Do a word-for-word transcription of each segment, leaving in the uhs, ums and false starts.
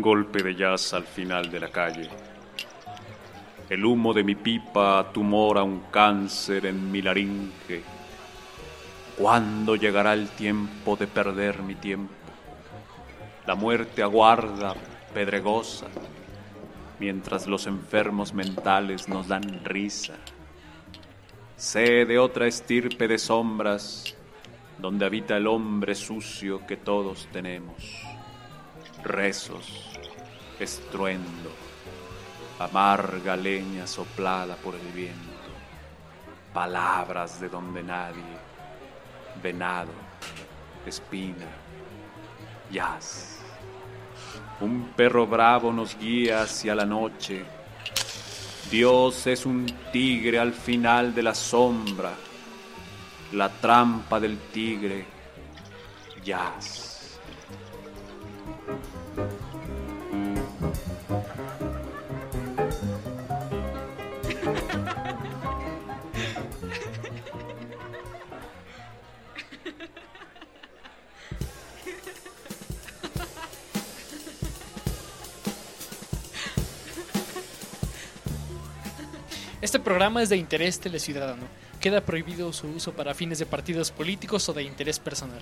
un golpe de jazz al final de la calle. El humo de mi pipa tumora un cáncer en mi laringe. ¿Cuándo llegará el tiempo de perder mi tiempo? La muerte aguarda, pedregosa, mientras los enfermos mentales nos dan risa. Sé de otra estirpe de sombras, donde habita el hombre sucio que todos tenemos. Rezos, estruendo, amarga leña soplada por el viento, palabras de donde nadie, venado, espina, jazz. Un perro bravo nos guía hacia la noche. Dios es un tigre al final de la sombra. La trampa del tigre, jazz. Este programa es de interés teleciudadano. Queda prohibido su uso para fines de partidos políticos o de interés personal.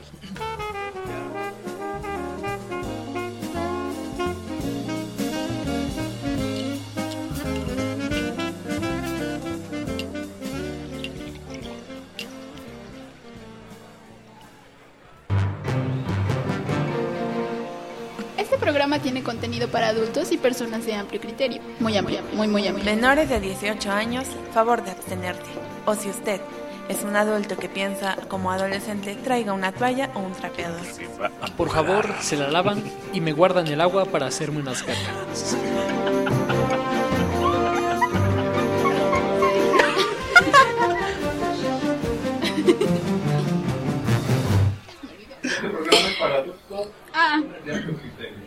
Este programa tiene contenido para adultos y personas de amplio criterio. Muy amplio, muy, muy amplio. Menores de dieciocho años, favor de abstenerte. O si usted es un adulto que piensa como adolescente, traiga una toalla o un trapeador. Por favor, se la lavan y me guardan el agua para hacerme unas cacas. Este programa es para adultos Ah. de amplio criterio.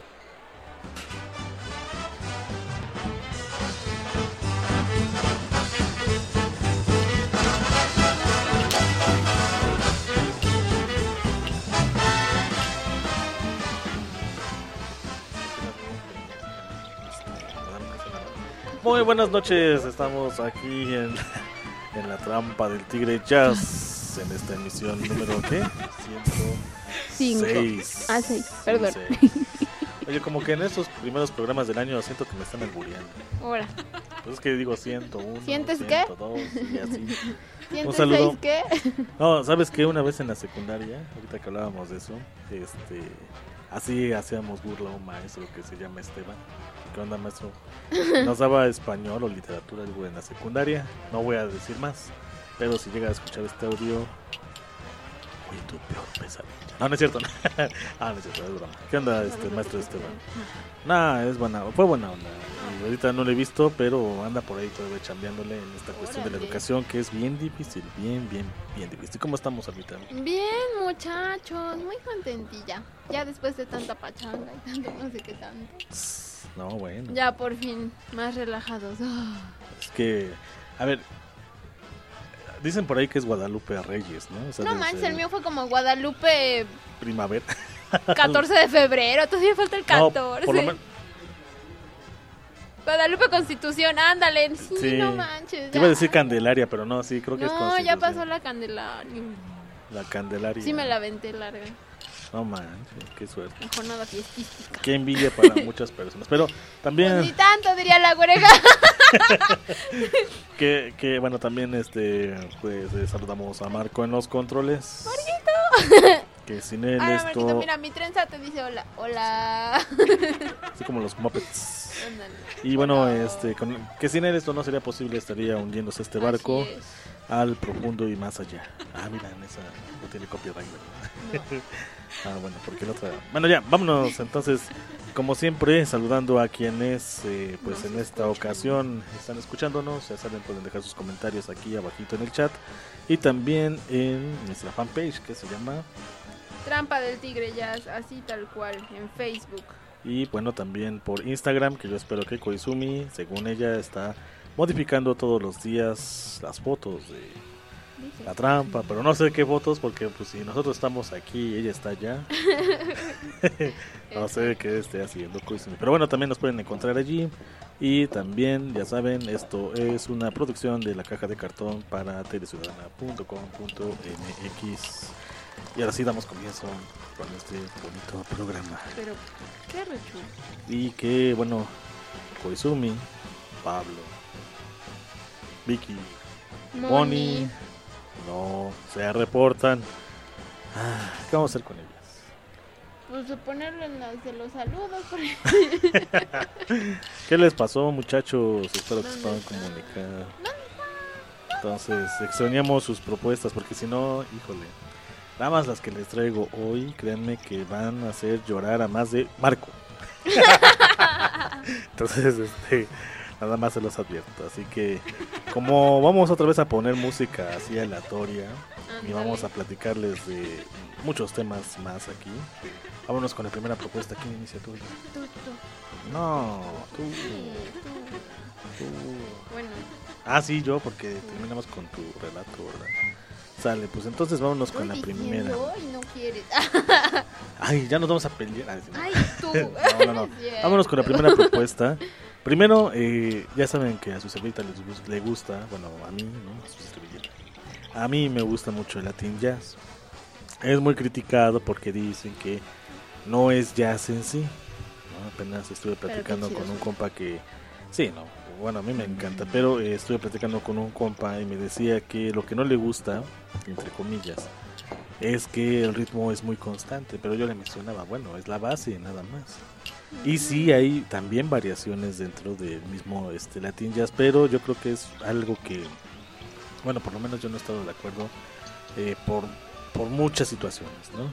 Muy buenas noches, estamos aquí en, en la trampa del Tigre Jazz, en esta emisión número, ¿qué? Cinco. ciento seis. Ah, seis, perdón. Sí, seis. Oye, como que en estos primeros programas del año siento que me están albureando. Ahora. Pues es que digo ciento uno, ¿Sientes ciento dos y así. ¿Sientes Un saludo. seis qué? No, ¿sabes qué? Una vez en la secundaria, ahorita que hablábamos de eso, este, así hacíamos burla a un maestro que se llama Esteban. ¿Qué onda, maestro? Nos daba español o literatura algo en la secundaria. No voy a decir más, pero si llega a escuchar este audio, oye, tu peor pesadilla. No, no es cierto. Ah, no es cierto, es broma. ¿Qué onda, este maestro Esteban? Nah, es buena, fue buena onda. Y ahorita no lo he visto, pero anda por ahí todavía chambeándole en esta cuestión de la educación, que es bien difícil, bien, bien, bien difícil. ¿Cómo estamos ahorita? Bien, muchachos, muy contentilla. Ya después de tanta pachanga y tanto no sé qué tanto. No, bueno. Ya por fin, más relajados. Oh. Es que, a ver, dicen por ahí que es Guadalupe a Reyes, ¿no? O sea, No desde manches, el mío fue como Guadalupe primavera. catorce de febrero, todavía falta el No, catorce. por lo men- Guadalupe Constitución, ándale. Sí, Sí. no manches. Te iba a decir Candelaria, pero no, sí, creo que es No, Constitución. ya pasó la Candelaria. La Candelaria. Sí me la aventé larga. No manches, qué suerte. La jornada fiestística. Qué envidia para muchas personas. Pero también, Pues ni tanto, diría la güereja. que, que bueno, también este pues eh, saludamos a Marco en los controles. Marquito. Que sin él Ahora, esto, Marquito, mira, mi trenza te dice hola. Hola. así como los Muppets. Ándale. Y bueno, Hola. este con, que sin él esto no sería posible, estaría hundiéndose este barco Así es. al profundo y más allá. Ah, mira, en esa no tiene copyright, ¿verdad? No. Ah, bueno, porque la otra... Bueno, ya, vámonos entonces, como siempre, saludando a quienes, eh, pues Nos en esta escuchan. ocasión están escuchándonos. Ya saben, pueden dejar sus comentarios aquí abajito en el chat. Y también en nuestra fanpage, que se llama... Trampa del Tigre Jazz, así tal cual, en Facebook. Y bueno, también por Instagram, que yo espero que Koizumi, según ella, está modificando todos los días las fotos de... dice. La trampa, pero no sé qué votos porque pues si nosotros estamos aquí, ella está allá. No sé qué esté haciendo Koizumi. Pero bueno, también nos pueden encontrar allí. Y también, ya saben, esto es una producción de La Caja de Cartón para teleciudadana punto com punto m x. Y ahora sí damos comienzo con este bonito programa. Pero, qué rechu. Y que, bueno, Koizumi, Pablo, Vicky, Moni, no se reportan. Ah, ¿qué vamos a hacer con ellas? Pues ponerlo en las de los saludos. Porque... ¿Qué les pasó, muchachos? Espero que se ¿Dónde puedan está? comunicar. Entonces, extrañamos sus propuestas porque si no, híjole, nada más las que les traigo hoy, créanme que van a hacer llorar a más de Marco. Entonces, este, nada más se los advierto. Así que, como vamos otra vez a poner música así aleatoria y vamos a platicarles de muchos temas más aquí, vámonos con la primera propuesta. ¿Quién inicia tú? Tú, tú. No, tú, Sí, tú. tú. Bueno, Ah, sí, yo, porque terminamos con tu relato, ¿verdad? Sale, pues entonces vámonos con la estoy primera. diciendo y no quieres. Ay, ya nos vamos a pelear. Ay, sí, no. Ay, tú. No, no, no. Bien. Vámonos con la primera propuesta. Primero, eh, ya saben que a su servilleta les gus- le gusta, bueno, a mí, ¿no? A su servilleta. A mí me gusta mucho el Latin Jazz. Es muy criticado porque dicen que no es jazz en sí, ¿no? Apenas estuve Pero qué platicando chido con un suena. compa que... Sí, no, bueno, a mí me encanta, pero eh, estuve platicando con un compa y me decía que lo que no le gusta, entre comillas, es que el ritmo es muy constante, pero yo le mencionaba, bueno, es la base, nada más. Y sí hay también variaciones dentro del mismo este Latin Jazz, pero yo creo que es algo que, bueno, por lo menos yo no he estado de acuerdo eh, por, por muchas situaciones, ¿no?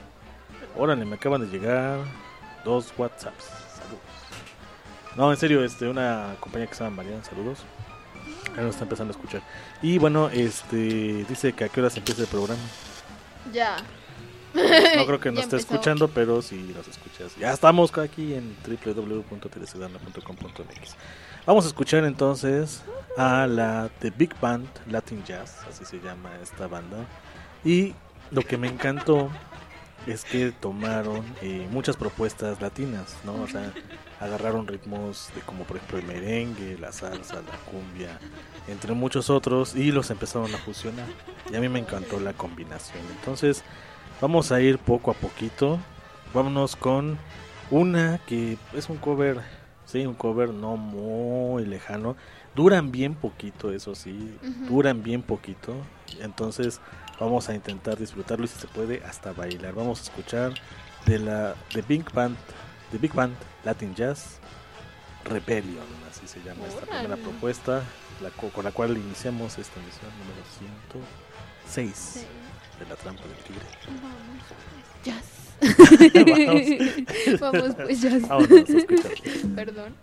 Órale, me acaban de llegar dos WhatsApps, saludos. No, en serio, este, una compañía que se llama Mariana, saludos. Ahora nos está empezando a escuchar. Y bueno, este, dice que a qué horas empieza el programa. Ya. No creo que nos Ya esté empezó. escuchando, pero si nos escuchas. Ya estamos aquí en w w w punto teleciudadana punto com punto m x. Vamos a escuchar entonces a la The Big Band Latin Jazz, así se llama esta banda. Y lo que me encantó es que tomaron eh, muchas propuestas latinas, ¿no? O sea, agarraron ritmos de como por ejemplo el merengue, la salsa, la cumbia, entre muchos otros, y los empezaron a fusionar. Y a mí me encantó la combinación. Entonces, vamos a ir poco a poquito. Vámonos con una que es un cover, sí, un cover no muy lejano. Duran bien poquito, eso sí, Ujú. duran bien poquito. Entonces, vamos a intentar disfrutarlo y si se puede hasta bailar. Vamos a escuchar de la de Big Band, de Big Band Latin Jazz Rebellion, así se llama esta Órale. primera propuesta, la co- con la cual iniciamos esta emisión número ciento seis Sí. de La Trampa del Tigre. Vamos. Jazz. Vamos pues jazz. Vámonos a escuchar. Perdón.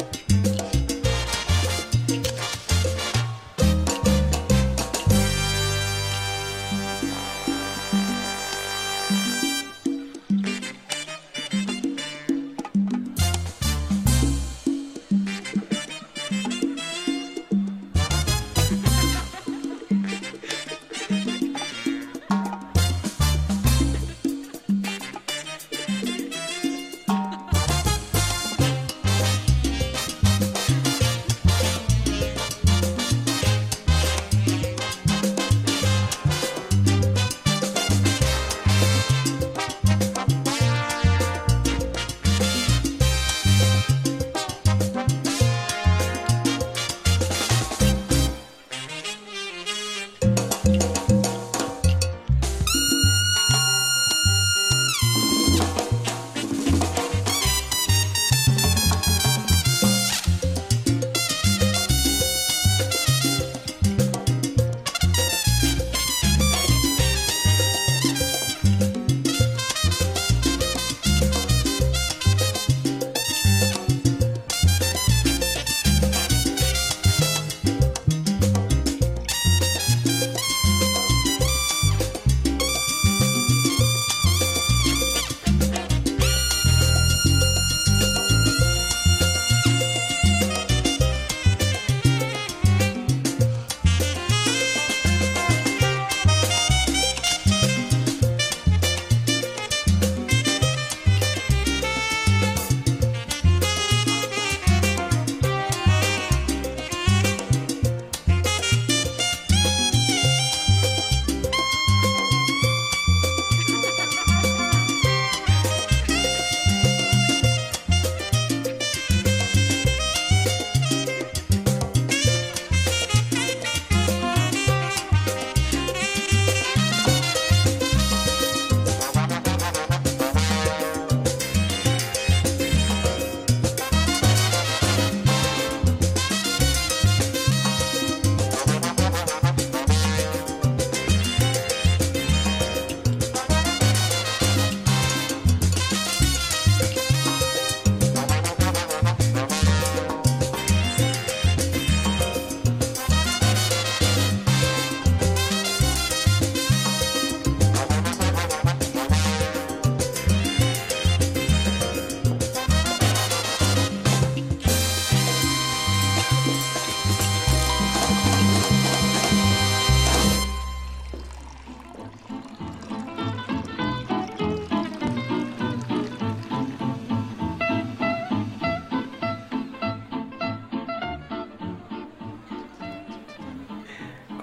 Thank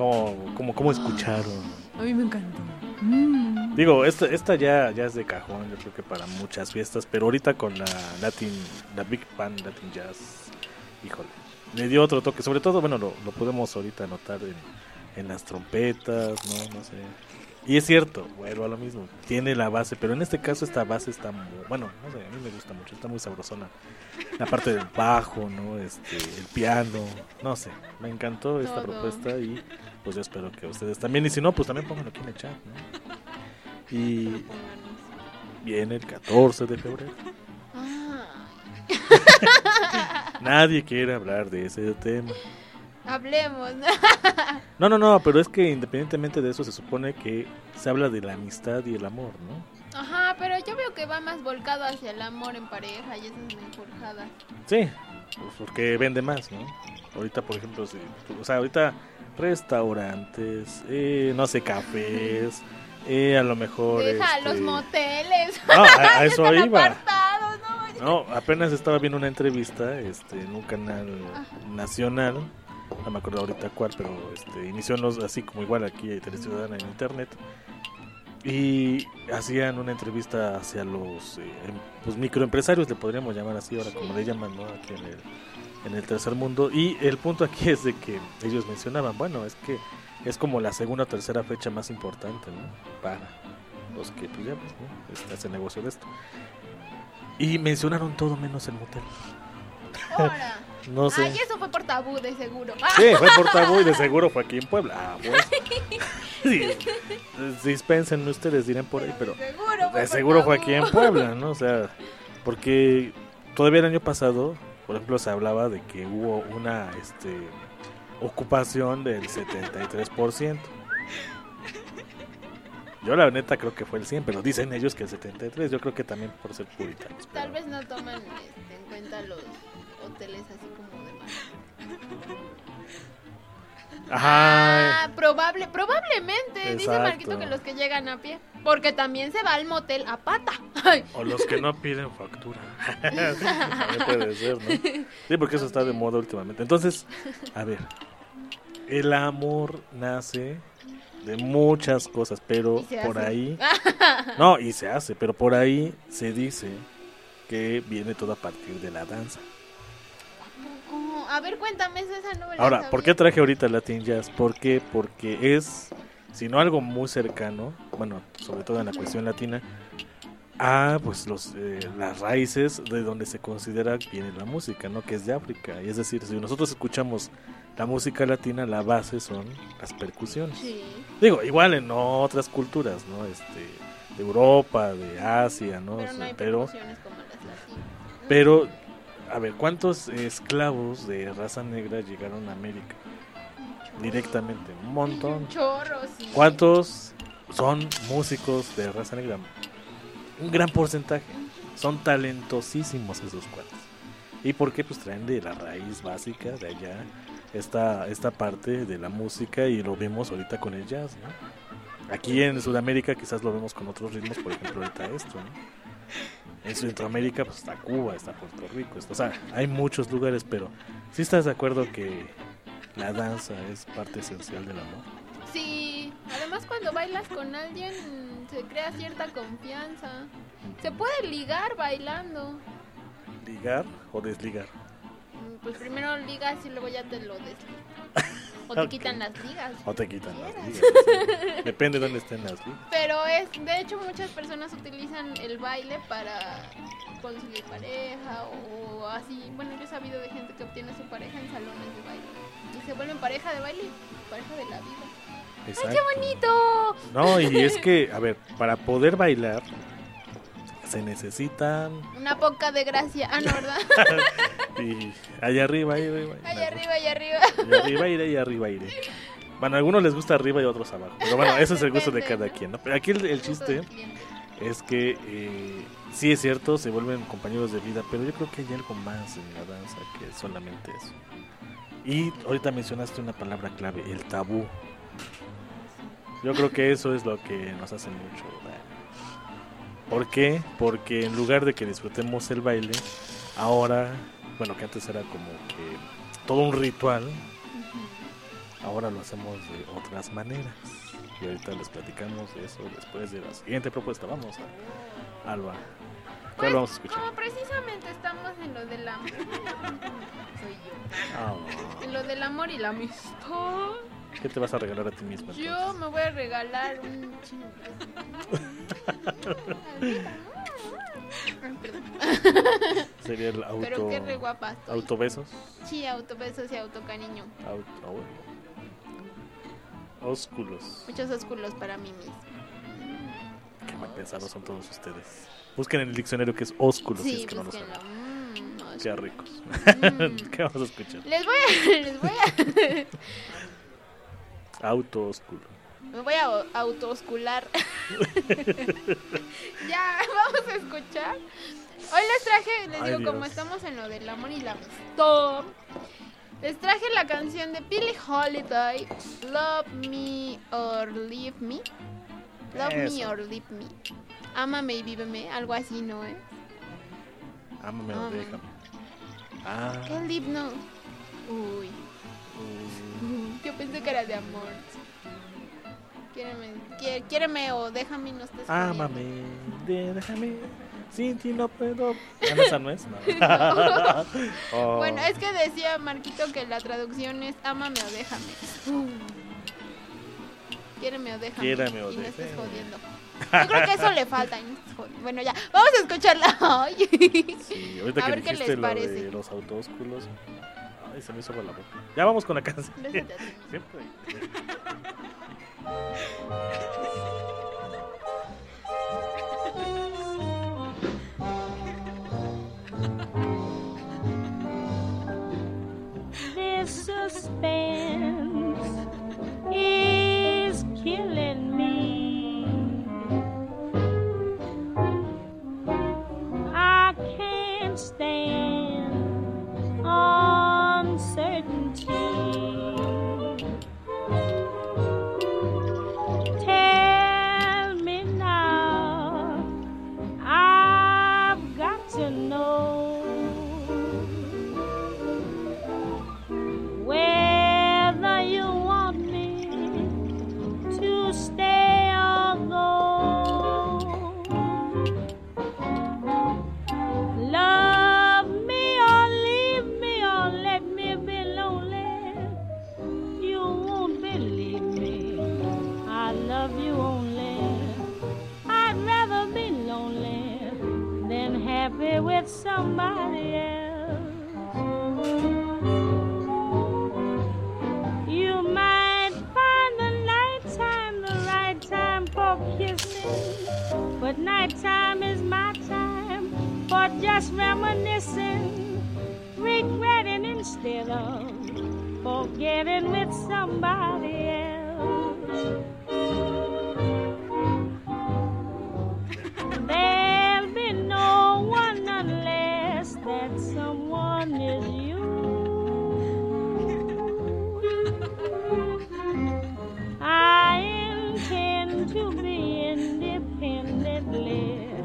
¿Cómo, cómo, cómo escucharon? A mí me encantó. Mm. Digo, esta, esta ya, ya es de cajón, yo creo que para muchas fiestas, pero ahorita con la Latin, la Big Band Latin Jazz, híjole, le dio otro toque, sobre todo, bueno, lo, lo podemos ahorita notar en, en las trompetas, no, no sé. Y es cierto, bueno, a lo mismo, tiene la base, pero en este caso esta base está muy, bueno, no sé, a mí me gusta mucho, está muy sabrosona. La parte del bajo, ¿no? Este, el piano, no sé, me encantó esta Todo. propuesta y pues yo espero que ustedes también, y si no, pues también pónganlo aquí en el chat, ¿no? Y viene el catorce de febrero. Ah. Nadie quiere hablar de ese tema. Hablemos. No, no, no, pero es que independientemente de eso se supone que se habla de la amistad y el amor, ¿no? Ajá, pero yo veo que va más volcado hacia el amor en pareja y esas mejorjadas. Sí, pues porque vende más, ¿no? Ahorita, por ejemplo, si, o sea, ahorita restaurantes, eh, no sé, cafés, eh, a lo mejor... Deja este... los moteles. No, a, a Ya eso están iba. apartados, ¿no? No, apenas estaba viendo una entrevista este, en un canal nacional, no me acuerdo ahorita cuál, pero este, inició en los, así como igual aquí en Teleciudadana en internet, y hacían una entrevista hacia los eh, pues, microempresarios, le podríamos llamar así ahora como le llaman, ¿no? Aquí en el, en el tercer mundo, y el punto aquí es de que ellos mencionaban, bueno, es que es como la segunda o tercera fecha más importante, ¿no? Para los que pues ya pues, ¿no? Este, hacen negocio de esto. Y mencionaron todo menos el motel. Ahora. No sé. Ay, eso fue por tabú, de seguro. Sí, fue por tabú y de seguro fue aquí en Puebla. Ah, pues. Sí, dispensen ustedes, dirán por ahí, pero De seguro fue de por seguro fue tabú. aquí en Puebla, ¿no? O sea, porque todavía el año pasado, por ejemplo, se hablaba de que hubo una este, ocupación del setenta y tres por ciento. Yo la neta creo que fue el cien, pero dicen ellos que el setenta y tres, yo creo que también por ser puritanos. Tal pero- vez no toman este, en cuenta los hoteles así como de mar. Ajá. Ah, probable, probabamente, dice Exacto. Marquito que los que llegan a pie. Porque también se va al motel a pata. Ay, O los que no piden factura. También puede ser, ¿no? Sí, porque eso está de moda últimamente. Entonces, a ver, el amor nace de muchas cosas, pero Y se por hace. ahí... No, y se hace, pero por ahí se dice que viene todo a partir de la danza. oh, a ver, cuéntame esa novela. Ahora, ¿por qué traje ahorita Latin Jazz? ¿Por qué? Porque es, si no algo muy cercano, bueno, sobre todo en la cuestión latina, a pues los eh, las raíces de donde se considera que viene la música, ¿no? Que es de África. Y es decir, si nosotros escuchamos la música latina, la base son las percusiones. Sí. Digo, igual en otras culturas, ¿no? Este, de Europa, de Asia, ¿no? Pero O no sea, hay pero, percusiones como las latinas. pero, a ver, ¿cuántos esclavos de raza negra llegaron a América? Directamente, un montón. Chorros, sí. ¿Cuántos son músicos de raza negra? Un gran porcentaje. Son talentosísimos esos cuates. ¿Y por qué? Pues traen de la raíz básica de allá esta, esta parte de la música, y lo vemos ahorita con el jazz, ¿no? Aquí en Sudamérica quizás lo vemos con otros ritmos, por ejemplo ahorita esto, ¿no? En Centroamérica pues está Cuba, está Puerto Rico, está, o sea, hay muchos lugares, pero ¿sí estás de acuerdo que la danza es parte esencial del amor? Sí, además cuando bailas con alguien se crea cierta confianza. Se puede ligar bailando. ¿Ligar o desligar? Mm, Pues primero ligas y luego ya te lo desligas. O te Ok. quitan las ligas. O te quitan las ligas, sí. Depende de dónde estén las ligas. Pero es, de hecho muchas personas utilizan el baile para conseguir pareja o así. Bueno, yo he sabido de gente que obtiene su pareja en salones de baile. Y se vuelven pareja de baile y pareja de la vida. Exacto. ¡Ay, qué bonito! No, y es que, a ver, para poder bailar se necesitan... Una poca de gracia. Ah, no, ¿verdad? Y allá arriba, ahí arriba. Allá arriba, allá arriba. Y arriba iré, y arriba iré. Bueno, a algunos les gusta arriba y a otros abajo. Pero bueno, ese es el gusto de cada quien, ¿no? Pero aquí el, el chiste es que eh, sí es cierto, se vuelven compañeros de vida, pero yo creo que hay algo más en la danza que solamente eso. Y ahorita mencionaste una palabra clave, el tabú. Yo creo que eso es lo que nos hace mucho daño. ¿Por qué? Porque en lugar de que disfrutemos el baile, ahora, bueno, que antes era como que todo un ritual, ahora ahora lo hacemos de otras maneras. Y ahorita les platicamos de eso después de la siguiente propuesta. Vamos a Alba. ¿Cuál Pues, vamos a escuchar? como precisamente estamos en lo del amor. Soy yo. Ah, En lo del amor y la amistad. ¿qué te vas a regalar a ti misma? Yo entonces? me voy a regalar un chino. Ay, perdón. Sería el auto. Pero qué re guapa estoy. ¿Autobesos? Sí, autobesos y autocariño. Auto. Ah, bueno. Ósculos. Muchos ósculos para mí mismo. Qué mal pensados son todos ustedes. Busquen en el diccionario que es ósculos si Sí, es que no lo saben. búsquenlo. Mm, ósculos. Qué ricos. Mm. ¿Qué vamos a escuchar? Les voy a... Les voy a... Auto ósculo. Me voy a autooscular. Ya, vamos a escuchar. Hoy les traje, les Ay, digo, como Dios. estamos en lo del amor y la amistad, les traje la canción de Billie Holiday, Love Me or Leave Me. Love Me Eso. or Leave Me. Ámame y víveme, algo así, ¿no es? Ámame o Ámame. déjame. Ah. ¿Qué leave no? Uy, mm, yo pensé que era de amor. Quiéreme, quié- quiéreme o déjame y no estés jodiendo. Ámame, de- déjame. Sin ti no puedo. Ah, no, esa no es. No. Oh. Bueno, es que decía Marquito que la traducción es ámame o déjame. Quiéreme o déjame. Quiéreme o y no estés déjame. jodiendo. Yo creo que eso le falta. y no estés jodiendo. Bueno, ya, vamos a escucharla hoy. Sí, ahorita A que ver qué dijiste les lo parece. de los autósculos. Ay, se me hizo agua la boca. Ya vamos con la canción. Bésate a ti. Siempre. This suspense is killing me. I can't stand uncertainty. Tell me now, I've got to know whether you want me to stay or go. Love me or leave me or let me be lonely. You won't believe me. I love you only. I'd rather be lonely than happy with somebody else. You might find the nighttime the right time for kissing, but nighttime is my time for just reminiscing, regretting instead of forgetting with somebody else. There'll be no one unless that someone is you. I intend to be independently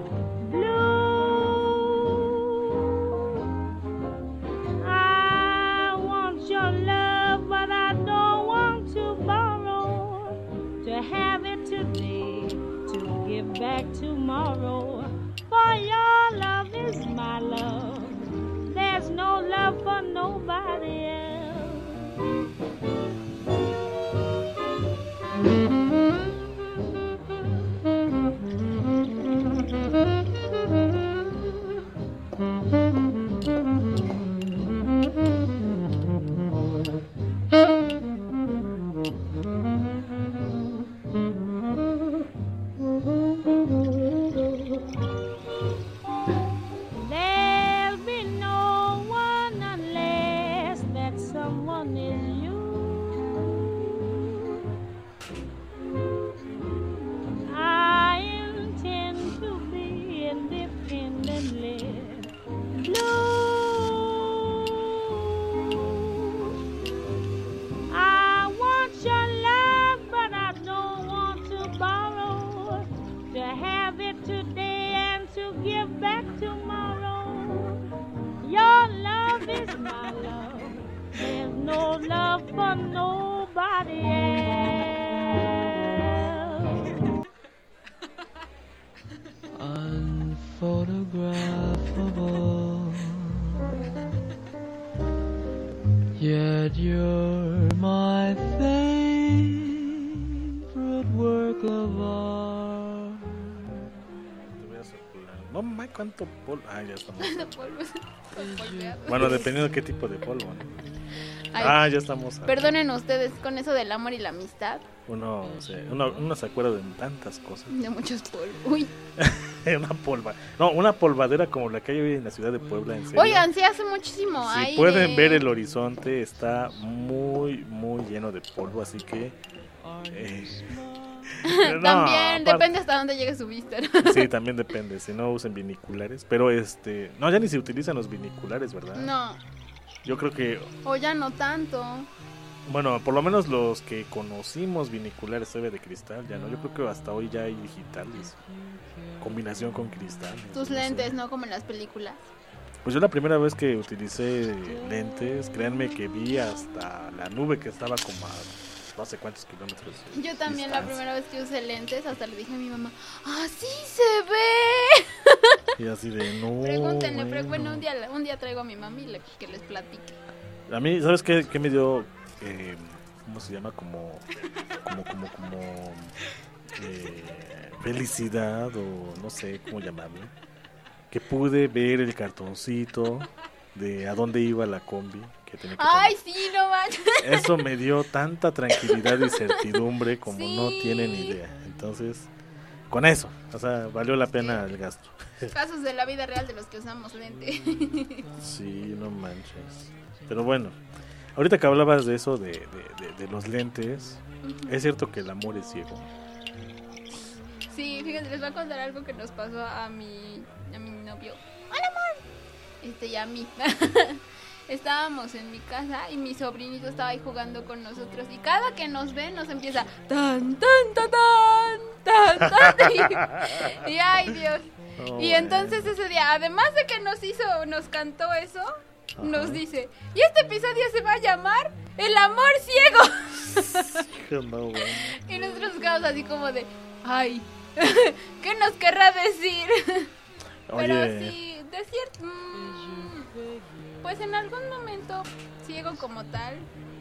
blue. I want your love, but I don't want to borrow. To have it today, to give back tomorrow. For your love is my love. There's no love for nobody else. There'll be no one unless that that you're my favorite work of art. Te voy a soplar. No, mamá, ¿cuánto polvo? Ah, ya estamos. Polvos, polveados. Bueno, dependiendo de qué tipo de polvo, ¿no? Ay, Ah, ya estamos. a- perdonen ustedes con eso del amor y la amistad. Uno, se- uno, uno se acuerda de tantas cosas. De muchos polvos. Uy. Una polva. No, una polvadera como la que hay hoy en la ciudad de Puebla, en serio. Oigan, sí hace muchísimo Si aire. pueden ver el horizonte, está muy, muy lleno de polvo, así que... eh, no, También, aparte- depende hasta dónde llegue su vista. Sí, también depende, si no usen viniculares. Pero este... No, ya ni se utilizan los viniculares, ¿verdad? No, Yo creo que... o ya no tanto. Bueno, por lo menos los que conocimos viniculares todavía de cristal, ya no. Yo creo que hasta hoy ya hay digitales. Combinación con cristal. Tus no sé. lentes, ¿no? Como en las películas. Pues yo la primera vez que utilicé lentes, créanme que vi hasta la nube que estaba como a no sé cuántos kilómetros. de Yo también la distancia. primera vez que usé lentes, hasta le dije a mi mamá, ¡así se ve! Y así de no. Pregúntenle, pero bueno. bueno, un día, un día traigo a mi mami y le- que les platique. A mí, ¿sabes qué, qué me dio? Eh, ¿Cómo se llama? Como, como, como, como eh, felicidad o no sé cómo llamarlo. Que pude ver el cartoncito de a dónde iba la combi que tenía que ¡Ay, tomar. sí, no manches! Eso me dio tanta tranquilidad y certidumbre como Sí. no tienen idea. Entonces, con eso, o sea, valió la pena el gasto. Casos de la vida real de los que usamos lente. Sí, no manches. Pero bueno, ahorita que hablabas de eso, de, de, de, de los lentes, es cierto que el amor es ciego. Sí, fíjense, les voy a contar algo que nos pasó a mi, a mi novio. ¡Hola, amor! Este, y a mí. Estábamos en mi casa y mi sobrinito estaba ahí jugando con nosotros. Y cada que nos ve, nos empieza tan, tan, tan, tan, tan, tan. Y, y ay, Dios. Oh, Y entonces ese día, además de que nos hizo, nos cantó eso, Ajá. nos dice, y este episodio se va a llamar El amor ciego. No, bueno. Y nosotros quedamos así como de, ay, ¿qué nos querrá decir? Pero Oye, sí, de cierto, mm, pues en algún momento ciego como tal,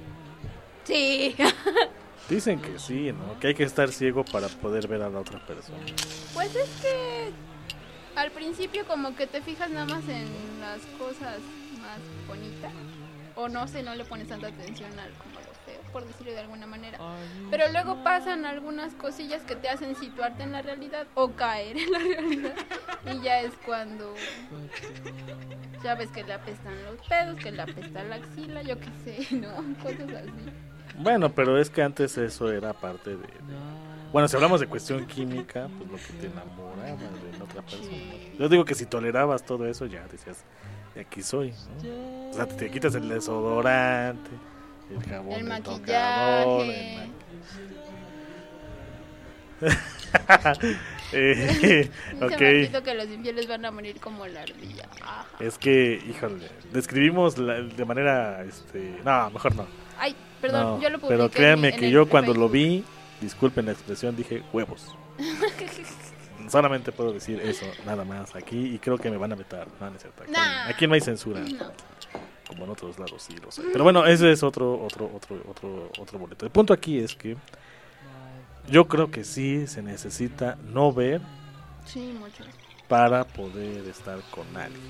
sí. dicen que sí, ¿no? Que hay que estar ciego para poder ver a la otra persona. Pues es que al principio como que te fijas nada más en las cosas más bonitas, o no sé, no le pones tanta atención al como lo feo, por decirlo de alguna manera. Pero luego pasan algunas cosillas que te hacen situarte en la realidad o caer en la realidad, y ya es cuando ya ves que le apestan los pedos, que le apesta la axila, yo qué sé, ¿no? Cosas así. Bueno, pero es que antes eso era parte de... de- Bueno, si hablamos de cuestión química, pues lo que te enamoraba de la otra persona. Yo digo que si tolerabas todo eso, ya decías, de aquí soy, ¿no? O sea, te quitas el desodorante, el jabón, El el tocador, maquillaje. el maqui- eh, Dice Marquito ok, que los infieles van a morir como la ardilla. Ajá. es que, híjole, describimos la- de manera, este, no, mejor no. Ay, perdón, No, yo lo publiqué. pero en créanme mi- en que el yo cuando lo Facebook. vi, disculpen la expresión, dije huevos. Solamente puedo decir eso, nada más aquí, y creo que me van a vetar. No, no es cierto. Aquí, Nah. aquí no hay censura, No. como en otros lados sí lo sé. Pero bueno, ese es otro, otro, otro, otro, otro boleto. El punto aquí es que yo creo que sí se necesita no ver Sí, mucho. para poder estar con alguien.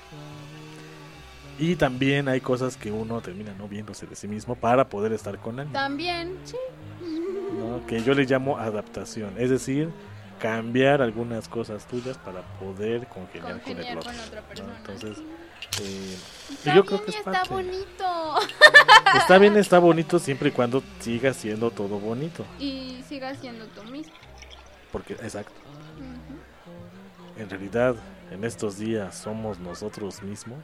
Y también hay cosas que uno termina no viéndose de sí mismo para poder estar con alguien, También, sí. ¿no? Que yo le llamo adaptación, es decir, cambiar algunas cosas tuyas para poder congeniar, con Congeniar el otro, con otra ¿no? persona. Entonces, sí. eh, Está yo bien creo que y es está parte. bonito. Está bien, está bonito siempre y cuando siga siendo todo bonito, Y sigas siendo tú mismo. porque exacto, Ujú. en realidad en estos días somos nosotros mismos.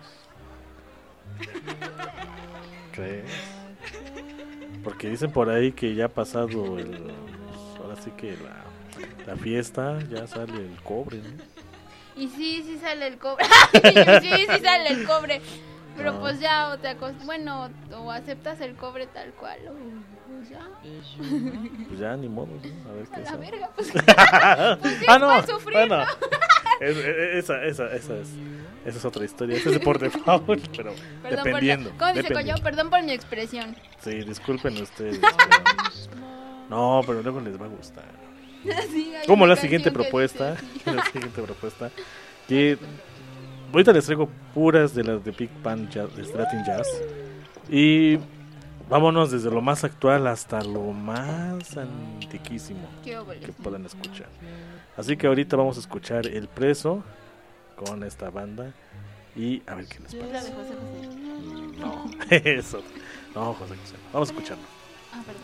¿Crees? Porque dicen por ahí que ya ha pasado el, ahora sí que la, la fiesta, ya sale el cobre, ¿no? Y sí, sí sale el cobre. sí, sí sale el cobre. Pero No. pues ya, o te acost... bueno, o aceptas el cobre tal cual, o pues ya, Pues ya ni modo, ¿no? A ver a qué la sale. verga, pues. Pues sí, Ah, no, ¿cuál sufrir, bueno. no? Es- es- esa, esa, esa es. Esa es otra historia. Esa es de por default, pero Perdón dependiendo. por la- ¿Cómo dice dependiendo. Coyo? Perdón por mi expresión. Sí, disculpen ustedes. pero- No, pero luego les va a gustar. Sí, hay Como una la siguiente canción que propuesta. dice así. La siguiente propuesta. Que ahorita les traigo puras de las de Big Band Jazz, de Latin Jazz. Y vámonos desde lo más actual hasta lo más antiquísimo Qué óvole. que puedan escuchar. Así que ahorita vamos a escuchar El Preso con esta banda. Y a ver qué les Es la parece. de José José. No, eso. No, José José. Vamos a escucharlo. Ah, perdón.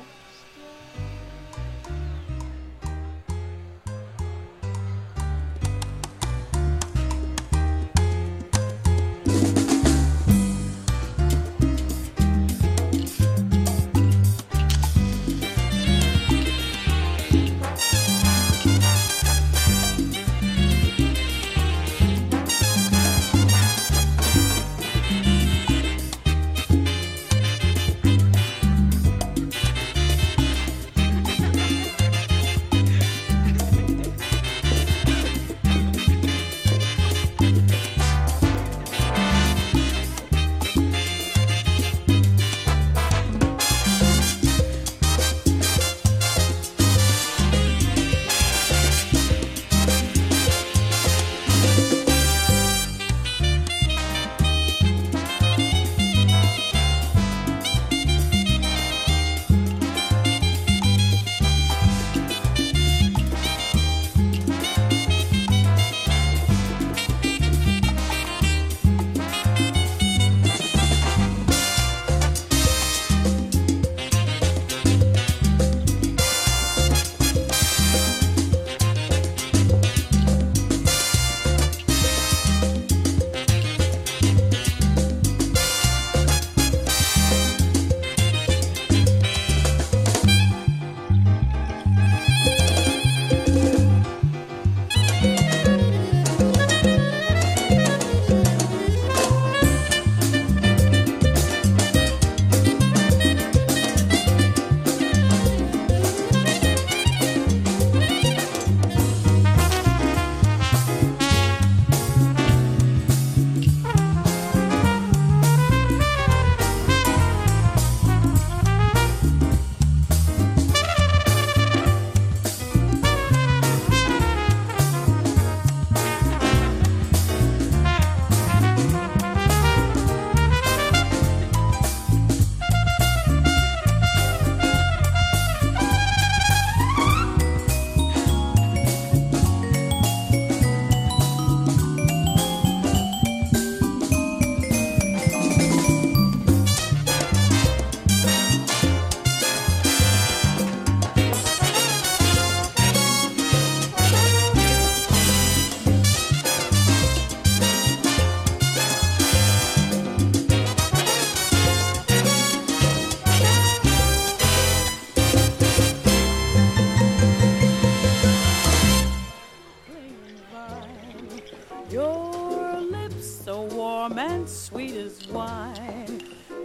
Your lips so warm and sweet as wine,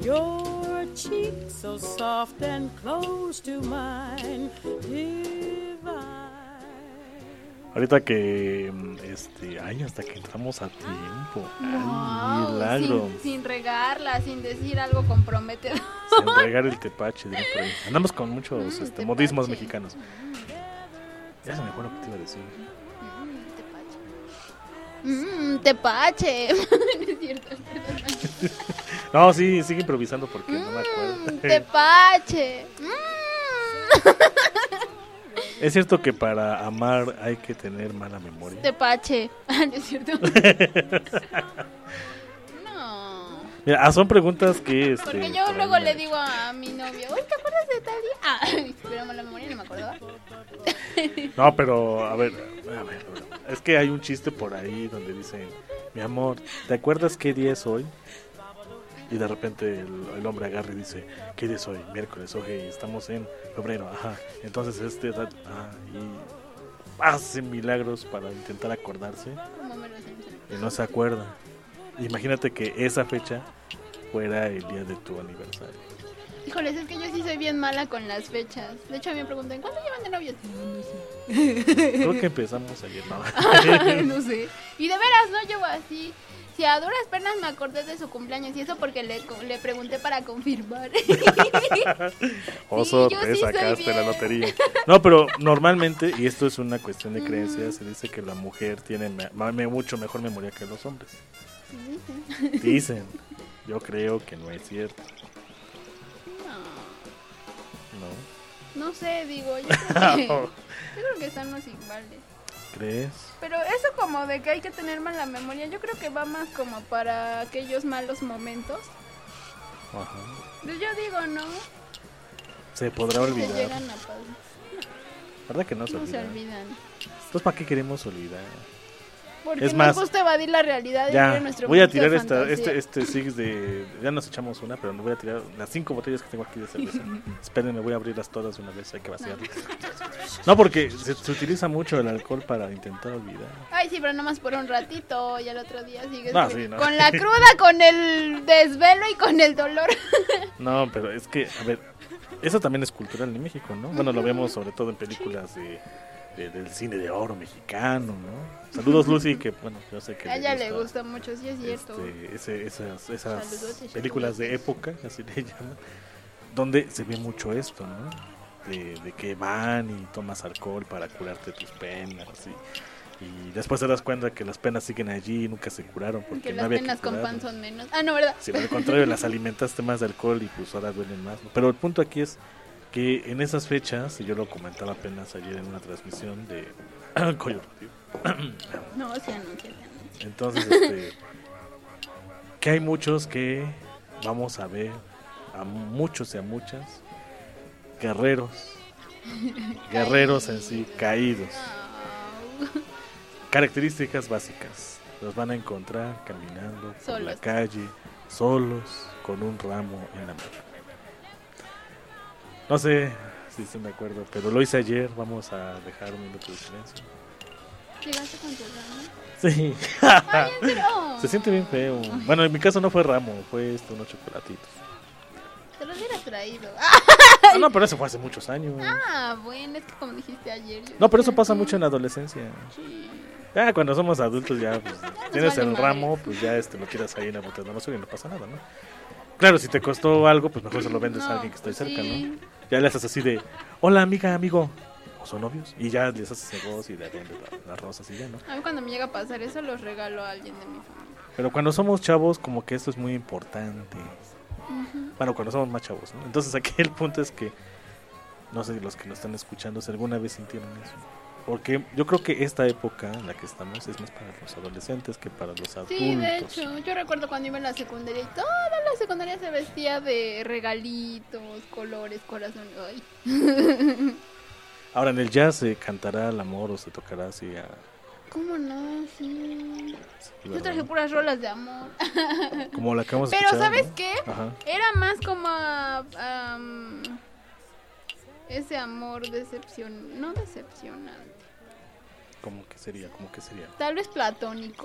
your cheek so soft and close to mine, divine. Ahorita que, este, ay, hasta que entramos a tiempo. Ay, Wow, milagro. sin, sin regarla, sin decir algo comprometedor. Sin regar el tepache, diría por ahí. Andamos con muchos Mm, este, tepache. modismos mexicanos. Ya se me fue lo que te iba a decir. Mmm, tepache. No es cierto, perdón. No, sí, sigue improvisando porque no me Mmm, acuerdo. tepache. Mmm. Es cierto que para amar hay que tener mala memoria. Tepache. Ah, no es cierto. No. Mira, ah, son preguntas que... Este, Porque yo por luego ahí me- le digo a mi novio, oye, ¿te acuerdas de tal día? Ah, pero mala memoria, no me acordaba. No, pero a ver, a ver, es que hay un chiste por ahí donde dice, mi amor, ¿te acuerdas qué día es hoy? Y de repente el, el hombre agarra y dice, ¿qué día es hoy? Miércoles, ok, estamos en febrero, ajá. Entonces este, ah, y hace milagros para intentar acordarse Como Homero Simpson. y no se acuerda. Imagínate que esa fecha fuera el día de tu aniversario. Híjoles, es que yo sí soy bien mala con las fechas. De hecho, a mí me preguntan, ¿cuánto llevan de novios? No, no sé. Creo que empezamos ayer, ¿no? Ay, no sé. Y de veras, no llevo así. Sí, a duras penas me acordé de su cumpleaños y eso porque le, le pregunté para confirmar. Oso, Sí, yo te sí soy sacaste la bien. lotería. No, pero normalmente, y esto es una cuestión de creencias, se dice que la mujer tiene me- me- mucho mejor memoria que los hombres. Dicen. Yo creo que no es cierto. No, ¿No? no sé, digo, yo creo que, yo creo que estamos iguales. ¿Crees? Pero eso como de que hay que tener mala memoria, yo creo que va más como para aquellos malos momentos. Ajá. Pues yo digo, ¿no? Se podrá Se olvidar. llegan a pasar. ¿Verdad que no se No se olvida? olvidan. Entonces, ¿para qué queremos olvidar? Porque Es nos más, gusta evadir la realidad y vivir Ya, en nuestro voy a mundo de tirar esta, fantasía. este, este six de... Ya nos echamos una, pero no voy a tirar las cinco botellas que tengo aquí de cerveza. Espérenme, voy a abrirlas todas de una vez, hay que vaciarlas. No, porque se, se utiliza mucho el alcohol para intentar olvidar. Ay, sí, pero nomás por un ratito y al otro día sigues No, con, sí, no. con la cruda, con el desvelo y con el dolor. No, pero es que, a ver, eso también es cultural en México, ¿no? Bueno, lo vemos sobre todo en películas de, de- del cine de oro mexicano, ¿no? Saludos, Lucy, que, bueno, yo sé que A ella le gusta mucho, sí es cierto. este, ese- esas, esas Saludos y películas de época, así le llaman, donde se ve mucho esto, ¿no? De, de que van y tomas alcohol para curarte tus penas, y, y después te das cuenta que las penas siguen allí y nunca se curaron porque Que no las había penas que con pan curarlas. son menos. Ah, no, ¿verdad? Si al contrario las alimentaste más de alcohol y pues ahora duelen más, ¿no? Pero el punto aquí es que en esas fechas, y yo lo comentaba apenas ayer en una transmisión de Coyo Radio, No, sí, anuncia, sí, anuncia. entonces, este, que hay muchos que vamos a ver, a muchos y a muchas, guerreros, guerreros en sí, caídos. Características básicas, los van a encontrar caminando por la Solos. calle, solos, con un ramo en la mano. No sé si están de acuerdo, pero lo hice ayer, vamos a dejar un minuto de silencio. ¿Llegaste con tu ramo? Sí. Ay, ¿en serio? Se siente bien feo. Bueno, en mi caso no fue ramo, fue esto, unos chocolatitos. Te los hubiera traído. No, no, pero eso fue hace muchos años. Ah, bueno, es que como dijiste ayer. yo No, pero eso decía, pasa "Mm, mucho en la adolescencia. sí". Ya cuando somos adultos ya pues, tienes vale el madre. ramo, pues ya este lo quieras ahí en la botella, no sé, y no pasa nada, ¿no? Claro, si te costó algo, pues mejor se lo vendes a No, alguien que está pues cerca, sí. ¿no? Ya le haces así de, hola amiga, amigo, o son novios, y ya les haces negocio y le vendes la- las rosas y ya, ¿no? A mí cuando me llega a pasar eso, los regalo a alguien de mi familia. Pero cuando somos chavos, como que esto es muy importante. Bueno, cuando somos más chavos, ¿no? Entonces aquí el punto es que, no sé, los que lo están escuchando, si alguna vez sintieron eso. Porque yo creo que esta época en la que estamos es más para los adolescentes que para los adultos. Sí, de hecho, yo recuerdo cuando iba en la secundaria y toda la secundaria se vestía de regalitos, colores, corazones. Ay. Ahora, en el jazz se cantará el amor o se tocará así a... ¿Cómo no? Sí. sí, Yo ¿verdad? traje puras rolas de amor. Como la que vamos a Pero escuchar, ¿sabes ¿no? qué? Ajá. Era más como am, ese amor decepcion, no decepcionante, ¿Cómo que sería? ¿Cómo que sería? tal vez platónico.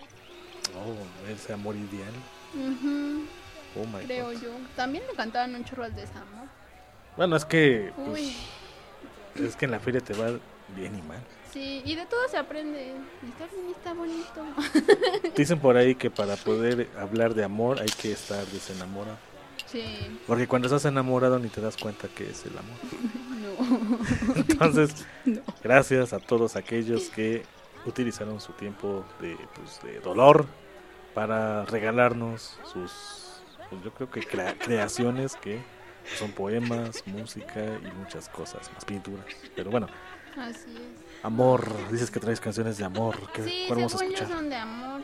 Oh, ese amor ideal. Ujú, Oh my creo God. yo. También me cantaban un chorro al desamor. Bueno, es que... pues, Uy, es que en la feria te va bien y mal. sí, y de todo se aprende. Y está bien, está bonito. Dicen por ahí que para poder hablar de amor hay que estar desenamorado. Sí, Porque cuando estás enamorado ni te das cuenta que es el amor. no. Entonces, gracias a todos aquellos que utilizaron su tiempo de, pues, de dolor para regalarnos sus, pues, yo creo que crea- creaciones que son poemas, música y muchas cosas, más pinturas. Pero bueno, Así es. amor, dices que traes canciones de amor. ¿Qué, Sí, cuál vamos a según yo escuchar? son de amor.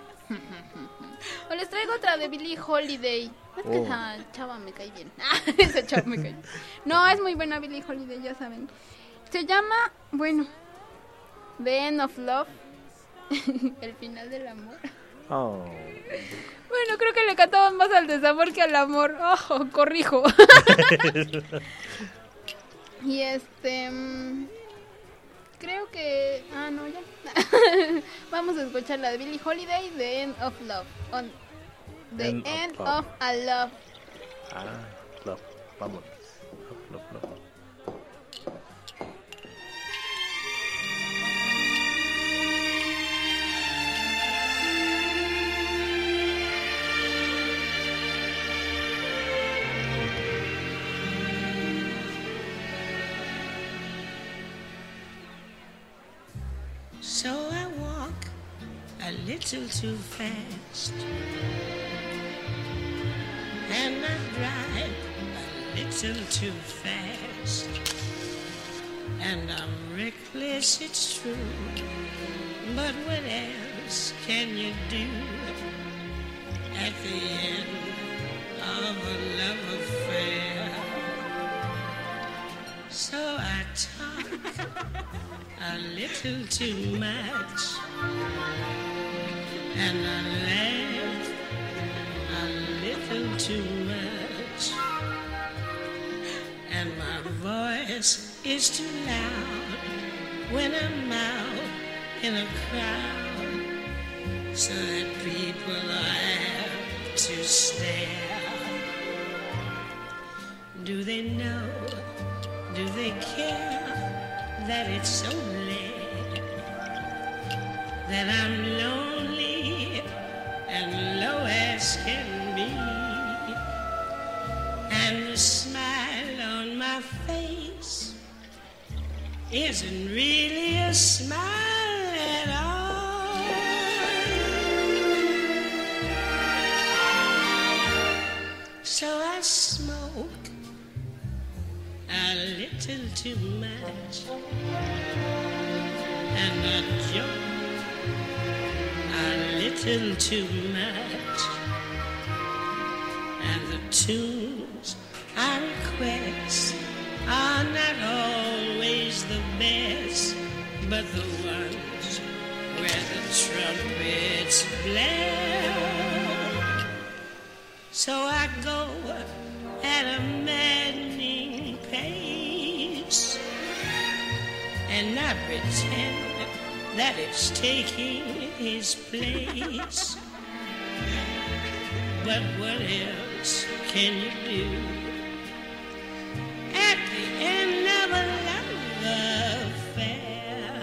O les traigo otra de Billie Holiday. Es que Oh. esa chava me cae bien. Esa chava me cae bien. No, es muy buena Billie Holiday, ya saben. Se llama, bueno, The End of Love. El final del amor. Oh. Bueno, creo que le cantaban más al desamor que al amor. Ojo, corrijo. Y este... mm, creo que... Ah, no, ya. Vamos a escuchar la de Billie Holiday, The End of Love. On The End End, of of, Love. a Love. Ah, love, vámonos. Love, love, love. So I walk a little too fast, and I drive a little too fast, and I'm reckless, it's true, but what else can you do at the end of a love affair? So I talk a little too much, and I laugh a little too much, and my voice is too loud when I'm out in a crowd, so that people have to stare. Do they know, do they care that it's so late, that I'm lonely and low as can be, and the smile on my face isn't really a smile at all? So I smoke a little too much, and I joke a little too much, and the tunes I request are not always the best, but the ones where the trumpets blare. So I go at a maddening pace, and I pretend that it's taking his place. But what else can you do at the end of a love affair?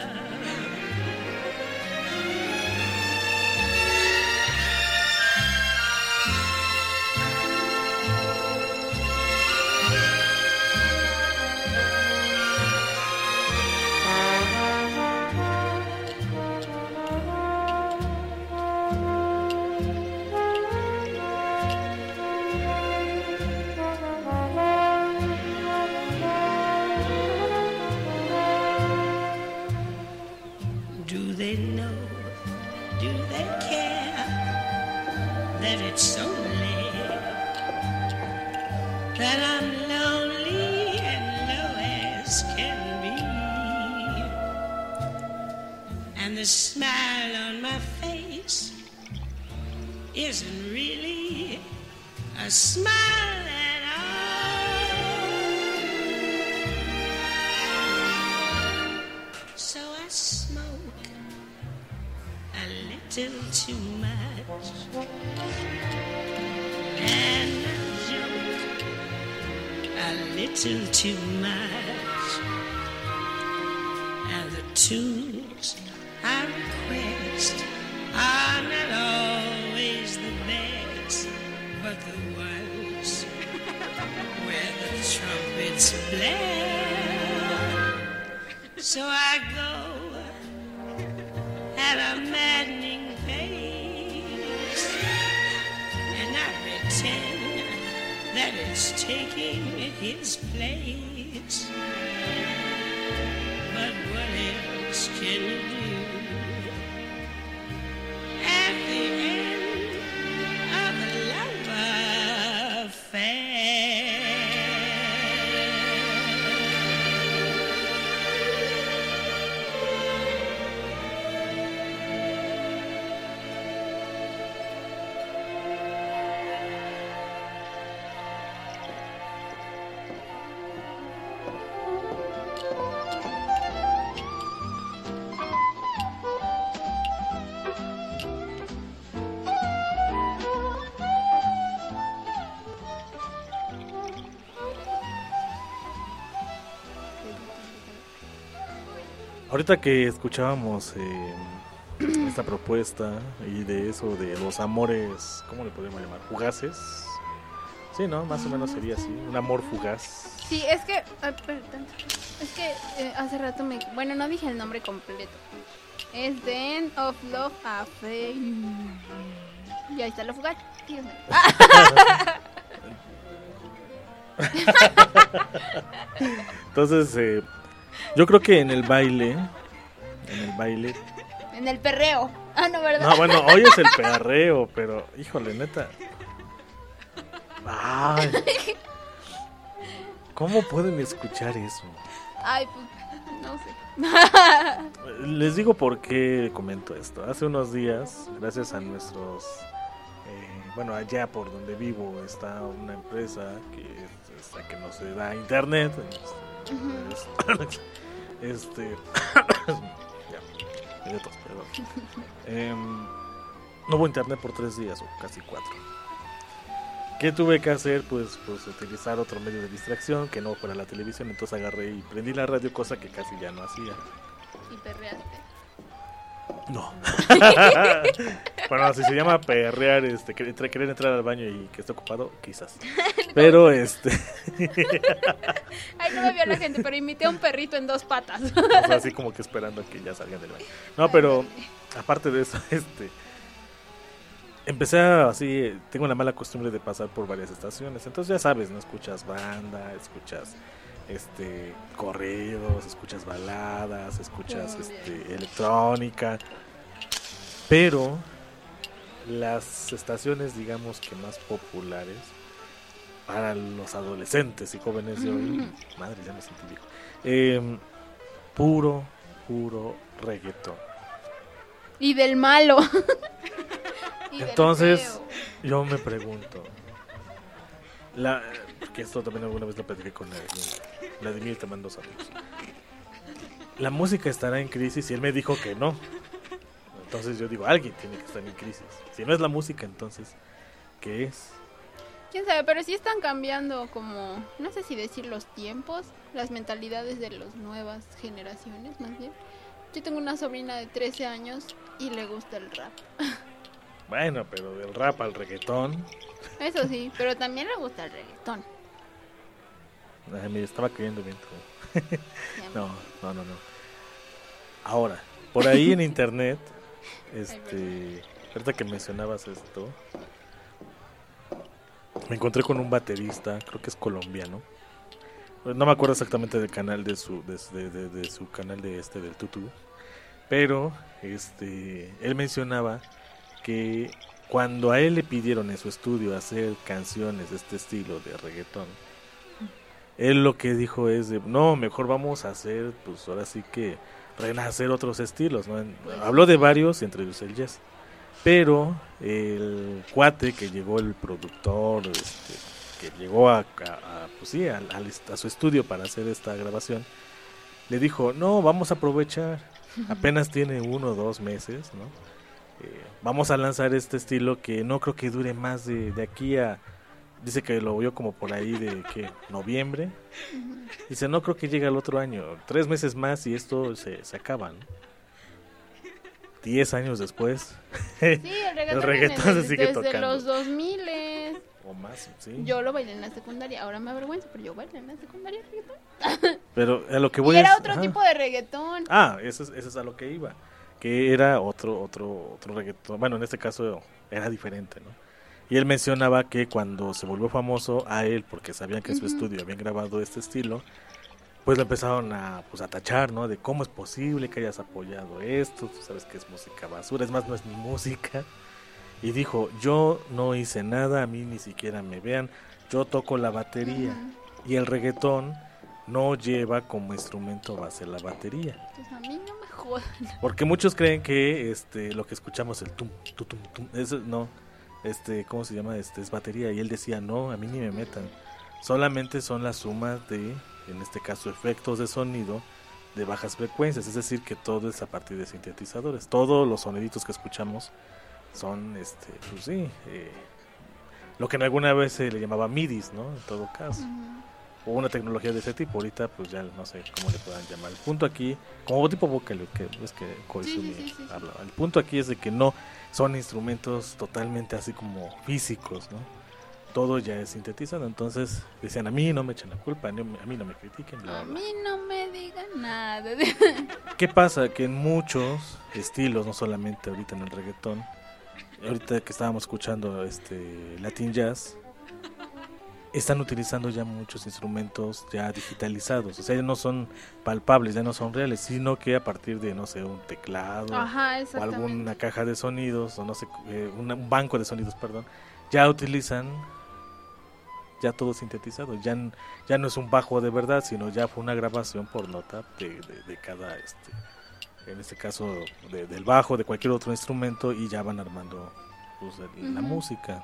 Do they know, do they care that it's so late, that I'm lonely and low as can be, and the smile on my face isn't really a smile at all? So I smoke a little too much, and I joke a little too much, and the tunes I request are not always the best, but the ones where the trumpets blare. So I go at a maddening pace, and I pretend that it's taking his place. But what else can you do at the end of a love affair? Ahorita que escuchábamos eh, esta propuesta y de eso, de los amores, ¿cómo le podemos llamar? ¿Fugaces? Sí, ¿no? Más o menos sería así, un amor fugaz. Sí, es que, ay, perdón, es que eh, hace rato me, bueno, no dije el nombre completo. Es The End of Love Affair. Y ahí está la fugaz. Díganme. Entonces, eh, yo creo que en el baile, en el baile... En el perreo. Ah, no, ¿verdad? No, bueno, hoy es el perreo, pero, híjole, neta. Ay, ¿cómo pueden escuchar eso? Ay, pues, no sé. Les digo por qué comento esto. Hace unos días, gracias a nuestros... Eh, bueno, allá por donde vivo está una empresa que, es, es, que nos da internet. Uh-huh. Este... ya, de tos, perdón. Eh, no hubo internet por tres días, o casi cuatro. ¿Qué tuve que hacer? Pues, pues utilizar otro medio de distracción que no fuera la televisión. Entonces agarré y prendí la radio, cosa que casi ya no hacía. ¿Y perreaste? No. Bueno, si se llama perrear, este, querer entrar al baño y que esté ocupado, quizás. Pero este... Ay, no me vio la gente, pero imité a un perrito en dos patas. O sea, así como que esperando a que ya salgan del baño. No, pero aparte de eso, este... empecé a, así, tengo la mala costumbre de pasar por varias estaciones. Entonces ya sabes, ¿no? Escuchas banda, escuchas... este corridos, escuchas baladas, escuchas este, electrónica, pero las estaciones, digamos que más populares para los adolescentes y jóvenes de hoy, madre, ya me sentí viejo, eh, puro, puro reggaetón. Y del malo. Y entonces, del feo. Yo me pregunto, la, que esto también alguna vez lo platiqué con él. Vladimir, te mando saludos. La música estará en crisis y él me dijo que no. Entonces yo digo, alguien tiene que estar en crisis. Si no es la música, entonces, ¿qué es? Quién sabe, pero sí están cambiando como, no sé si decir los tiempos, las mentalidades de las nuevas generaciones, más bien. Yo tengo una sobrina de trece años y le gusta el rap. Bueno, pero del rap al reggaetón. Eso sí, pero también le gusta el reggaetón. Ay, me estaba cayendo bien todo. No, no, no, no. Ahora, por ahí en internet, este, ahorita que mencionabas esto, me encontré con un baterista, creo que es colombiano. No me acuerdo exactamente del canal de su, de, de, de, de su canal de este del Tutu, pero este, él mencionaba que cuando a él le pidieron en su estudio hacer canciones de este estilo de reggaetón, él lo que dijo es de, no, mejor vamos a hacer, pues ahora sí que renacer otros estilos, ¿no? Habló de varios, entre ellos el jazz, pero el cuate que llegó, el productor, este, que llegó a, a, a pues sí, a, a, a su estudio para hacer esta grabación, le dijo, no, vamos a aprovechar, apenas tiene uno o dos meses, ¿no? Eh, vamos a lanzar este estilo que no creo que dure más de, de aquí a... Dice que lo vio como por ahí de, ¿qué? Noviembre. Dice, no creo que llegue al otro año. Tres meses más y esto se, se acaba, ¿no? Diez años después. Sí, el reggaetón, el reggaetón desde, se sigue desde tocando. los dos mil. O más, sí. Yo lo bailé en la secundaria. Ahora me avergüenzo, pero yo bailé en la secundaria reggaetón. Pero a lo que voy y era es, otro ajá. tipo de reggaetón. Ah, eso es, eso es a lo que iba. Que era otro, otro, otro reggaetón. Bueno, en este caso era diferente, ¿no? Y él mencionaba que cuando se volvió famoso a él, porque sabían que en su uh-huh. estudio habían grabado este estilo, pues lo empezaron a, pues, a tachar, ¿no? De cómo es posible que hayas apoyado esto, tú sabes que es música basura, es más, no es ni música. Y dijo, yo no hice nada, a mí ni siquiera me vean, yo toco la batería. Uh-huh. Y el reggaetón no lleva como instrumento base la batería. Pues a mí no me jodan. Porque muchos creen que este lo que escuchamos, el tum, tum, tum, tum, eso no... este ¿cómo se llama? Este es batería. Y él decía, no, a mí ni me metan, solamente son las sumas de, en este caso, efectos de sonido de bajas frecuencias, es decir, que todo es a partir de sintetizadores, todos los soniditos que escuchamos son, este pues sí, eh, lo que en alguna vez se le llamaba midis, ¿no? En todo caso, uh-huh. o una tecnología de ese tipo. Ahorita pues ya no sé cómo le puedan llamar. El punto aquí, como tipo vocal, que es que Koizumi sí, sí, sí, habla, sí. El punto aquí es de que no son instrumentos totalmente así como físicos, ¿no? Todo ya es sintetizado. Entonces decían, a mí no me echen la culpa, a mí no me critiquen, bla, bla, a bla. mí no me digan nada. ¿Qué pasa? Que en muchos estilos, no solamente ahorita en el reggaetón. Ahorita que estábamos escuchando este Latin Jazz, están utilizando ya muchos instrumentos ya digitalizados, o sea, ya no son palpables, ya no son reales, sino que a partir de, no sé, un teclado Ajá, o alguna caja de sonidos, o no sé, eh, una, un banco de sonidos, perdón, ya utilizan ya todo sintetizado, ya, ya no es un bajo de verdad, sino ya fue una grabación por nota de, de, de cada, este, en este caso, de, del bajo, de cualquier otro instrumento, y ya van armando pues, el, uh-huh. la música.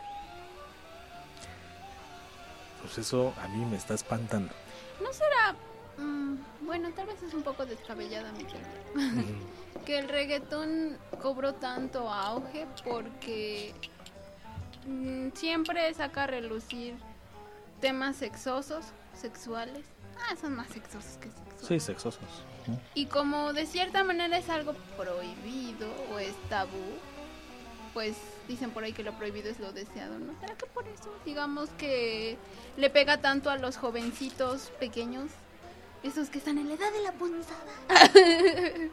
Pues eso a mí me está espantando. ¿No será, mmm, bueno, tal vez es un poco descabellada mi teoría, uh-huh. que el reggaetón cobró tanto auge porque mmm, siempre saca a relucir temas sexosos, sexuales? Ah, son más sexosos que sexuales. Sí, sexosos. ¿Mm? Y como de cierta manera es algo prohibido o es tabú, pues dicen por ahí que lo prohibido es lo deseado, ¿no? ¿Será que por eso, digamos, que le pega tanto a los jovencitos pequeños? Esos que están en la edad de la punzada.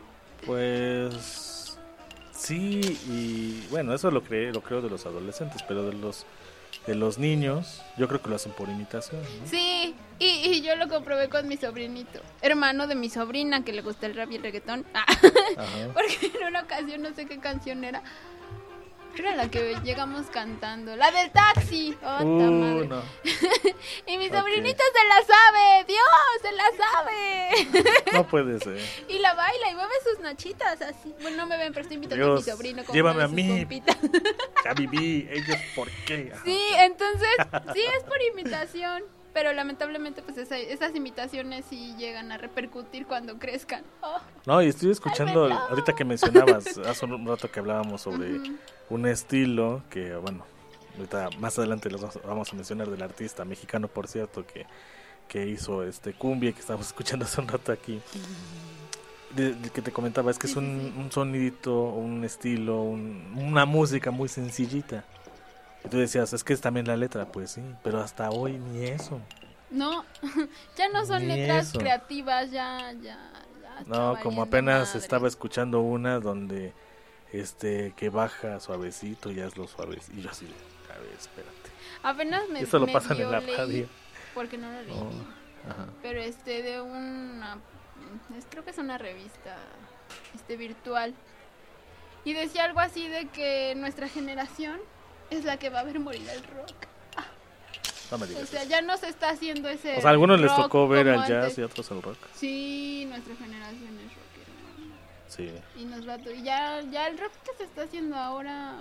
Pues sí, y bueno, eso lo, cree, lo creo de los adolescentes, pero de los de los niños, yo creo que lo hacen por imitación, ¿no? Sí, y, y yo lo comprobé con mi sobrinito, hermano de mi sobrina, que le gusta el rap y el reggaetón. Porque en una ocasión, no sé qué canción era, era la que llegamos cantando, la del taxi. Oh, uh, madre. No. Y mi sobrinito okay. se la sabe, Dios, se la sabe. No puede ser. Y la baila y mueve sus nachitas así. Bueno, no me ven, pero estoy invitando Dios, a mi sobrino. Como llévame a mí. Ya viví, ellos por qué. Sí, entonces, sí es por imitación. Pero lamentablemente pues esa, esas imitaciones sí llegan a repercutir cuando crezcan. Oh. No, y estoy escuchando, Ay, ahorita que mencionabas, hace un rato que hablábamos sobre uh-huh. un estilo que, bueno, ahorita más adelante los vamos a mencionar del artista mexicano, por cierto, que, que hizo este cumbia que estábamos escuchando hace un rato aquí. De, de que te comentaba, es que sí, es un, sí, sí. un sonidito, un estilo, un, una música muy sencillita. Y tú decías, es que es también la letra, pues sí, pero hasta hoy ni eso. No, ya no son ni letras eso. creativas, ya, ya, ya. No, como apenas madre. Estaba escuchando una donde, este, que baja suavecito y hazlo suavecito. Y yo así, a ver, espérate. Apenas me Esto lo me pasan en la leí, radio. Porque no lo leí. Oh, ajá. Pero este, de una, es, creo que es una revista, este, virtual. Y decía algo así de que nuestra generación es la que va a ver morir el rock. Ah. No me digas. O sea, ya no se está haciendo ese. O sea, a algunos les tocó ver el antes. Jazz y a otros el rock. Sí, nuestra generación es rockera. Sí. Y nos va to- y ya, ya el rock que se está haciendo ahora.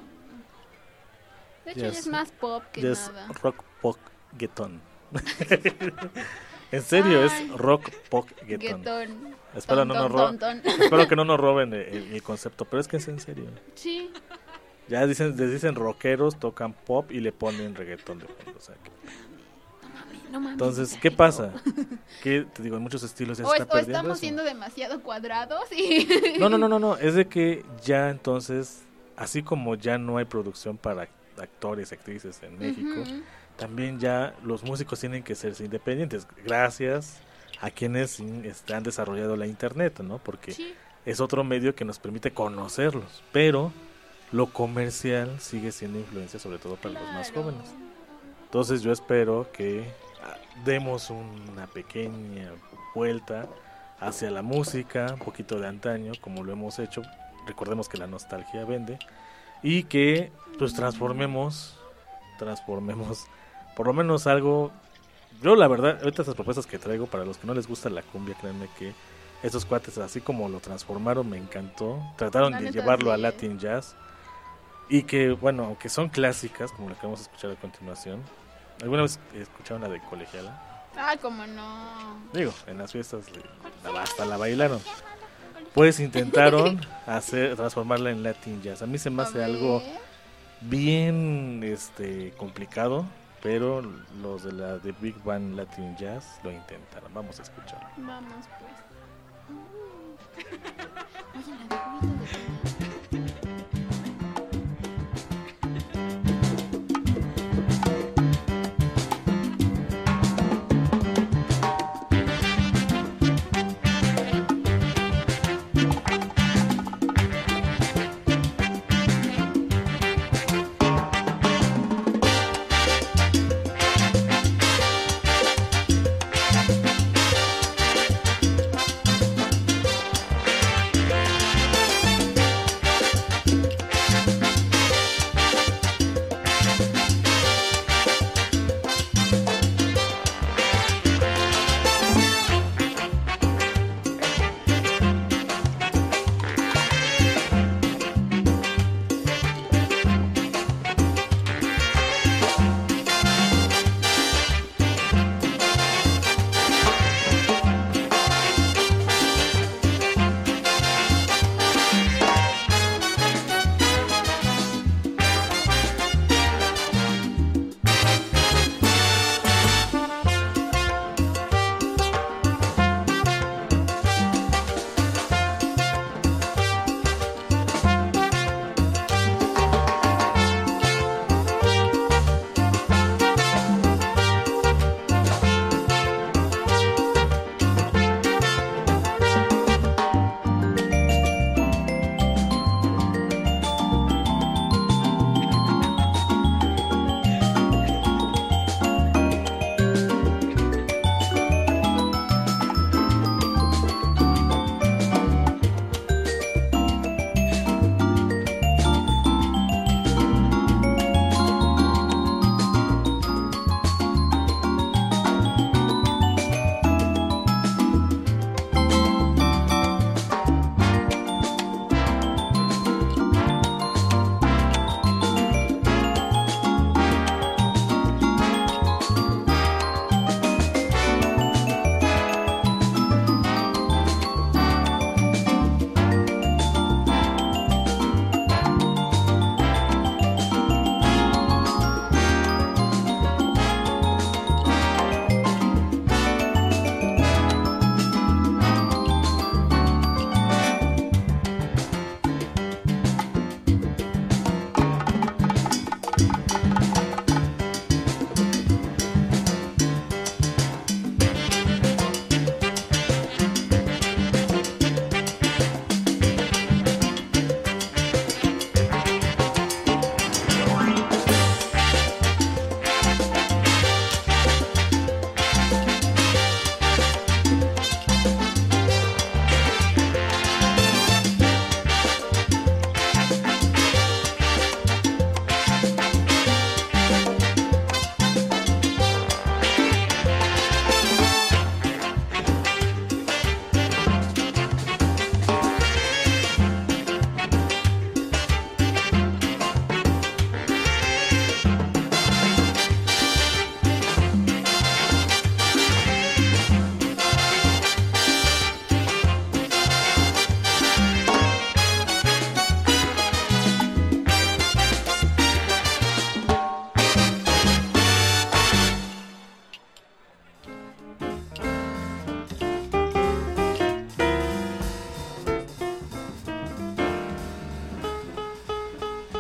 De hecho, yes. ya es más pop que yes. nada. Rock pop guetón. En serio, Ay. es rock pop guetón. Guetón. Espero, ton, no ton, nos ro- ton, ton. Espero que no nos roben el, el, el concepto, pero es que es en serio. Sí. Ya dicen, les dicen rockeros, tocan pop y le ponen reggaetón de fondo. O sea, que... No mames, no mames. Entonces, ¿qué pasa? Que te digo, en muchos estilos ya o, se está es, o perdiendo estamos eso. siendo demasiado cuadrados y... No, no, no, no, no. Es de que ya entonces, así como ya no hay producción para actores y actrices en México, uh-huh. también ya los músicos tienen que ser independientes. Gracias a quienes este, han desarrollado la internet, ¿no? Porque sí. es otro medio que nos permite conocerlos, pero lo comercial sigue siendo influencia sobre todo para claro. los más jóvenes. Entonces yo espero que demos una pequeña vuelta hacia la música, un poquito de antaño, como lo hemos hecho. Recordemos que la nostalgia vende. Y que pues transformemos, transformemos por lo menos algo. Yo la verdad, ahorita estas propuestas que traigo, para los que no les gusta la cumbia, créanme que estos cuates así como lo transformaron me encantó. Trataron de llevarlo a Latin Jazz. Y que, bueno, aunque son clásicas, como la que vamos a escuchar a continuación. ¿Alguna vez escucharon la de Colegiala? Ah, cómo no. Digo, en las fiestas la, hasta la bailaron. Pues intentaron hacer transformarla en Latin Jazz. A mí se me hace algo bien este complicado, pero los de la de Big Band Latin Jazz lo intentaron. Vamos a escucharlo. Vamos pues.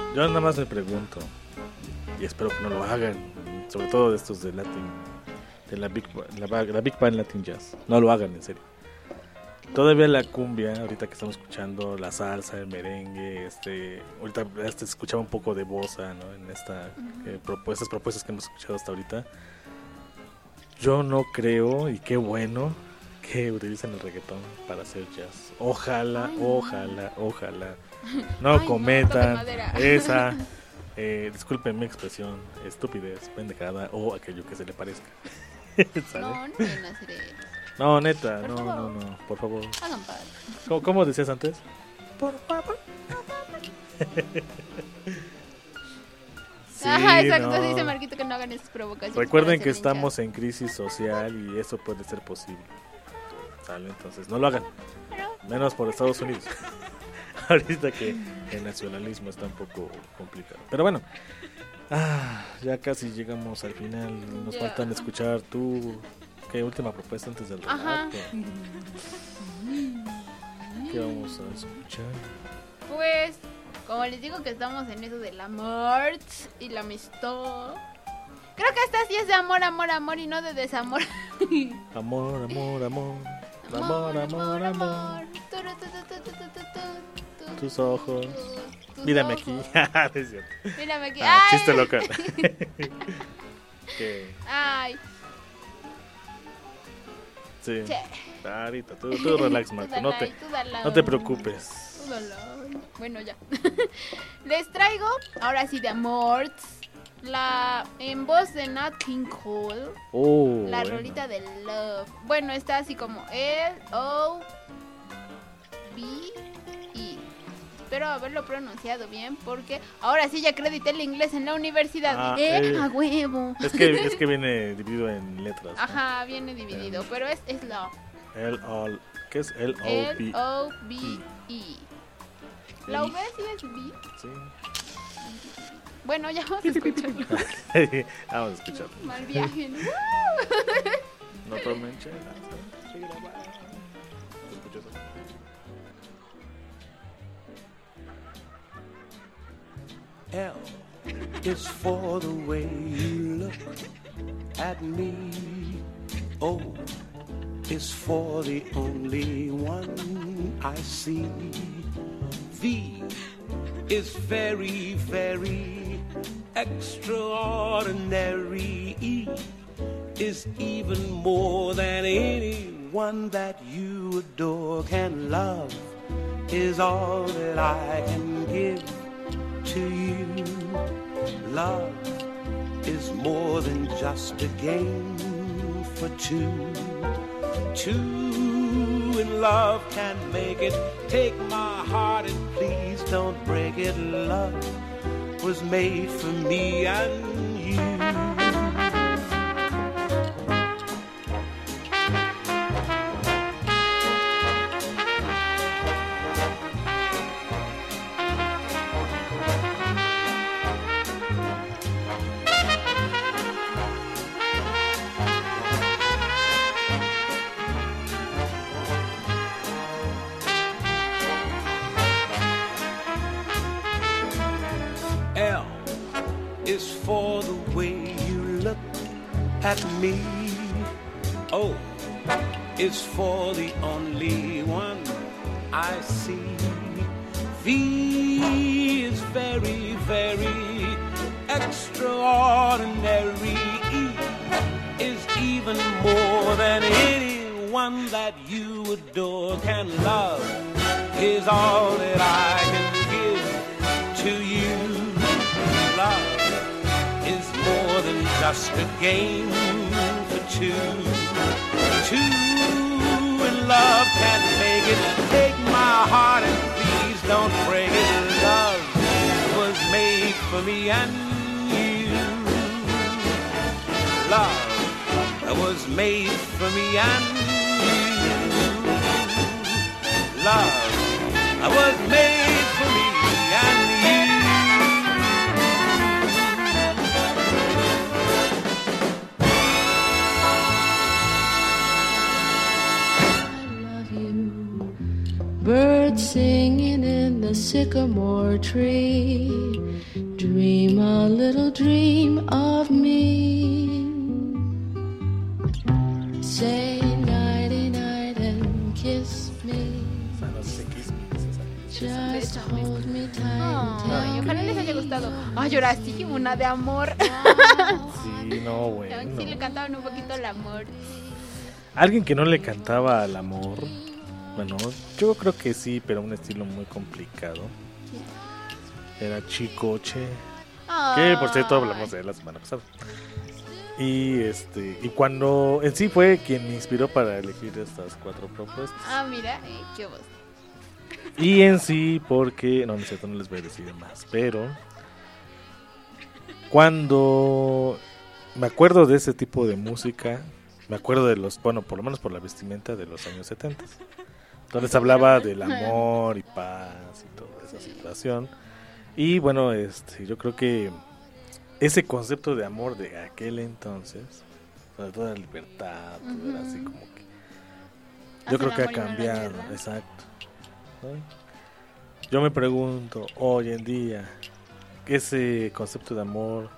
Yo nada más me pregunto, y espero que no lo hagan, sobre todo de estos de Latin, de la Big, la, la Big Band Latin Jazz, no lo hagan en serio. Todavía la cumbia, ahorita que estamos escuchando la salsa, el merengue, este, ahorita este, escuchaba un poco de bossa, ¿no? En esta uh-huh. eh, propuestas, propuestas que hemos escuchado hasta ahorita. Yo no creo, y qué bueno, que utilicen el reggaetón para hacer jazz. Ojalá, Ay, ojalá, no. ojalá. No Ay, cometan no, esa, eh, disculpen mi expresión, estupidez, pendejada o aquello que se le parezca. No, no vayan a hacer eso. No, neta, por no, favor. no, no, por favor. Hagan padre. ¿Cómo, ¿Cómo decías antes? Por favor. Sí, Ajá, exacto, no. dice Marquito que no hagan esas provocaciones. Recuerden que estamos en crisis social y eso puede ser posible. ¿Sale? Entonces, no lo hagan. Menos por Estados Unidos. Ahorita que el nacionalismo está un poco complicado. Pero bueno, ah, ya casi llegamos al final. Nos yeah. faltan escuchar tu... ¿Qué última propuesta antes del relato? ¿Qué vamos a escuchar? Pues, como les digo que estamos en eso del amor y la amistad. Creo que esta sí es de amor, amor, amor y no de desamor. Amor, amor, amor. Amor, amor, amor. Tus ojos. Tus Mírame ojos. aquí. Es cierto. Mírame aquí. Ah, Ay. chiste local. ¿Qué? Ay. Sí. Che. Ahorita, tú, tú relax, Marco. Tú No dale, te, tú dale. no te preocupes. Tú dale. Bueno, ya. Les traigo, ahora sí, de amor. La, en voz de Nat King Cole. Oh, la bueno. rolita de Love. Bueno, está así como L O B E. Espero haberlo pronunciado bien porque ahora sí ya acredité el inglés en la universidad. Ah, eh, eh, a huevo. Es que, es que viene dividido en letras, ¿no? Ajá, viene dividido, Eh. pero es, es Love. L O ¿Qué es L O L B? O B E. ¿La V sí es B? Sí. Bueno, ya vamos a escucharlo. Vamos a escucharlo. Mal viaje, ¿no? No tomen chelas. ¿Escuchas eso? L is for the way you look at me. O is for the only one I see. V is very, very extraordinary. E is even more than anyone that you adore can love. Is all that I can give to you. Love is more than just a game for two. Two in love can make it. Take my heart and please don't break it. Love was made for me and you. L is for the way you look at me. O is for the only one I see. V is very, very extraordinary. E is even more than anyone that you adore can love. Is all that I can give to you. Love is more than just a game for two. Two in love can make it. Take my heart and please don't break it. Love was made for me and you. Love was made for me and you. Love was made for me and you. Birds sing in Swinging in the sycamore tree, dream a little dream of me. Say nighty night and kiss me. Just hold me tight. Ay, ojalá les haya gustado. Ay, ahora sí, una de amor. Sí, no, bueno. Sí, le cantaban un poquito el amor. Alguien que no le cantaba al amor, bueno, yo creo que sí, pero un estilo muy complicado. Era Chicoche, que por cierto hablamos de él la semana pasada. Y este y cuando en sí fue quien me inspiró para elegir estas cuatro propuestas. Ah, mira, eh, qué voz. Y en sí porque no, no es cierto, no les voy a decir más, pero cuando me acuerdo de ese tipo de música, me acuerdo de los, bueno, por lo menos por la vestimenta de los años setenta. Entonces hablaba del amor y paz y toda esa situación. Y bueno, este, yo creo que ese concepto de amor de aquel entonces, sobre todo la libertad, todo era así como que yo creo que ha cambiado, exacto, ¿no? Yo me pregunto hoy en día, ese concepto de amor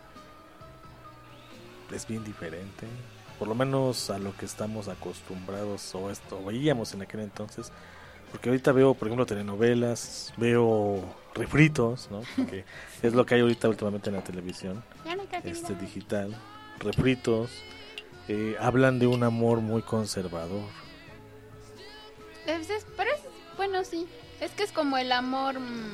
es bien diferente, por lo menos a lo que estamos acostumbrados o esto veíamos en aquel entonces, porque ahorita veo, por ejemplo, telenovelas, veo refritos, ¿no? Porque es lo que hay ahorita últimamente en la televisión, este digital, refritos, eh, hablan de un amor muy conservador. Es, es, pero es, bueno, sí, es que es como el amor mmm,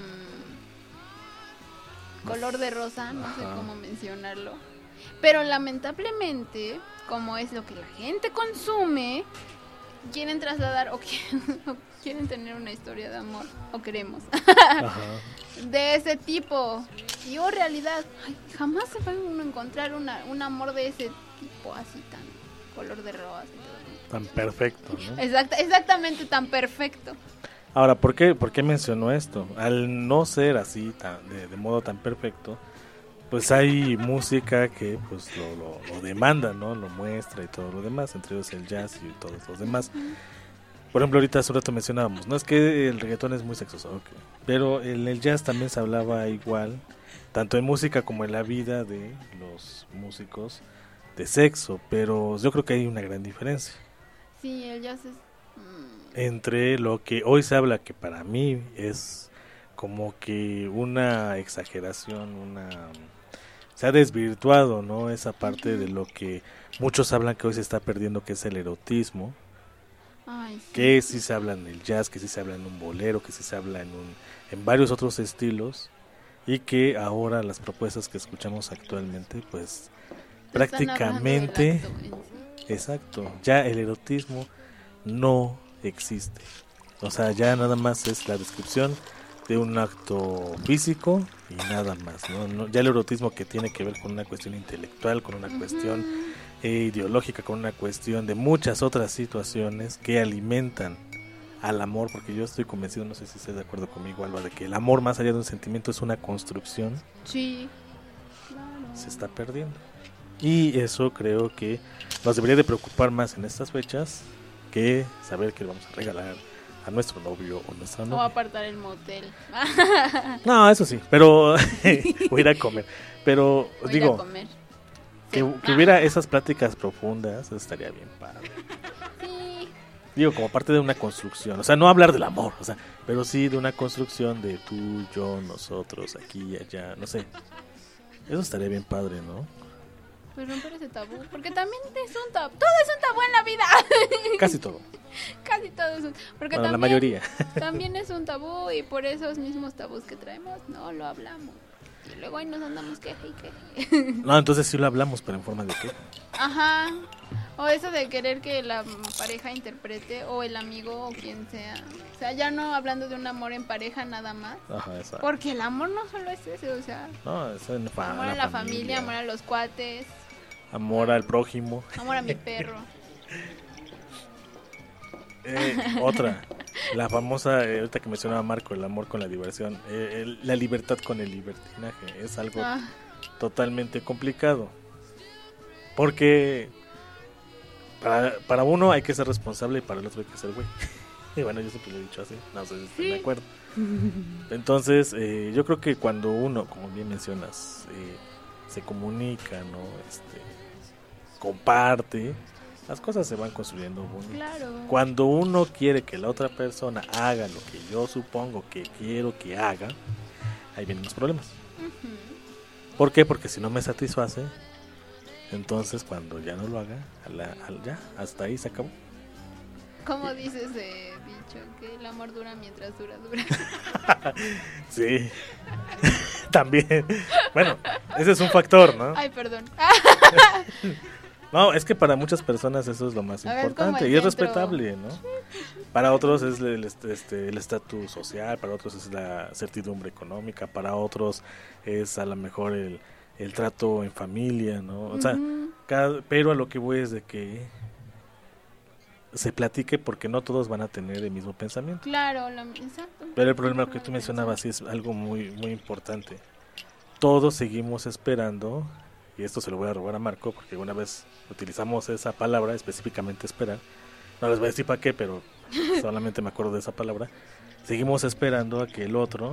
color de rosa, no Ajá. sé cómo mencionarlo. Pero lamentablemente, como es lo que la gente consume, quieren trasladar o quieren, o quieren tener una historia de amor, o queremos, Ajá. de ese tipo. Y o realidad, ay, jamás se va a encontrar una, un amor de ese tipo, así tan color de rosa y todo. Tan perfecto, ¿no? Exact, exactamente, tan perfecto. Ahora, ¿por qué, por qué mencionó esto? Al no ser así, tan, de, de modo tan perfecto, pues hay música que pues lo, lo, lo demanda, ¿no? Lo muestra y todo lo demás, entre ellos el jazz y todos los demás. Por ejemplo, ahorita hace un rato mencionábamos, no es que el reggaetón es muy sexoso, okay. Pero en el jazz también se hablaba igual, tanto en música como en la vida de los músicos, de sexo, pero yo creo que hay una gran diferencia. Sí, el jazz es... Entre lo que hoy se habla, que para mí es como que una exageración, una... se ha desvirtuado, ¿no? Esa parte uh-huh. de lo que muchos hablan que hoy se está perdiendo, que es el erotismo. Ay, sí. Que sí se habla en el jazz, que sí se habla en un bolero, que sí se habla en, un, en varios otros estilos. Y que ahora las propuestas que escuchamos actualmente, pues prácticamente... Exacto, ya el erotismo no existe. O sea, ya nada más es la descripción de un acto físico y nada más, ¿no? No, ya el erotismo que tiene que ver con una cuestión intelectual, con una uh-huh. cuestión eh, ideológica, con una cuestión de muchas otras situaciones que alimentan al amor, porque yo estoy convencido, no sé si estás de acuerdo conmigo, Alba, de que el amor más allá de un sentimiento es una construcción. Sí, claro. Se está perdiendo. Y eso creo que nos debería de preocupar más en estas fechas que saber que le vamos a regalar a nuestro novio o nuestra novia. O apartar el motel. No, eso sí, pero voy a ir a comer. Pero voy digo, a comer. Que, que hubiera esas pláticas profundas, eso estaría bien padre. Sí. Digo, como parte de una construcción, o sea, no hablar del amor, o sea, pero sí de una construcción de tú, yo, nosotros, aquí y allá, no sé. Eso estaría bien padre, ¿no? Pues romper ese tabú, porque también es un tabú, todo es un tabú en la vida. Casi todo. Casi todo es un porque bueno, también, la mayoría. También es un tabú y por esos mismos tabús que traemos no lo hablamos. Y luego ahí nos andamos queje y queje. No, entonces sí lo hablamos, pero en forma de qué. Ajá. O eso de querer que la pareja interprete o el amigo o quien sea. O sea, ya no hablando de un amor en pareja nada más. Ajá, exacto. Porque el amor no solo es ese, o sea. No, es en fa- amor a la, la familia, familia, amor a los cuates. Amor al prójimo. Amor a mi perro. eh, otra, la famosa, eh, ahorita que mencionaba Marco, el amor con la diversión, eh, el, la libertad con el libertinaje, es algo ah. totalmente complicado. Porque para, para uno hay que ser responsable y para el otro hay que ser güey. Y bueno, yo siempre lo he dicho así, no sé si estoy sí. de acuerdo. Entonces, eh, yo creo que cuando uno, como bien mencionas, eh, se comunica, ¿no? Este, comparte, las cosas se van construyendo bonitas. Claro. Cuando uno quiere que la otra persona haga lo que yo supongo que quiero que haga, ahí vienen los problemas. Uh-huh. ¿Por qué? Porque si no me satisface, entonces cuando ya no lo haga, a la, a, ya, hasta ahí se acabó. ¿Cómo dice ese dicho? Que el amor dura mientras dura, dura. Sí, también. Bueno, ese es un factor, ¿no? Ay, perdón. No, es que para muchas personas eso es lo más importante y es respetable, ¿no? Para otros es el este el estatus social, para otros es la certidumbre económica, para otros es a lo mejor el, el trato en familia, ¿no? O sea, uh-huh. cada, pero a lo que voy es de que se platique porque no todos van a tener el mismo pensamiento. Claro, la, exacto. Pero el problema que tú mencionabas sí es algo muy muy importante. Todos seguimos esperando, y esto se lo voy a robar a Marco porque una vez utilizamos esa palabra, específicamente esperar. No les voy a decir para qué, pero solamente me acuerdo de esa palabra. Seguimos esperando a que el otro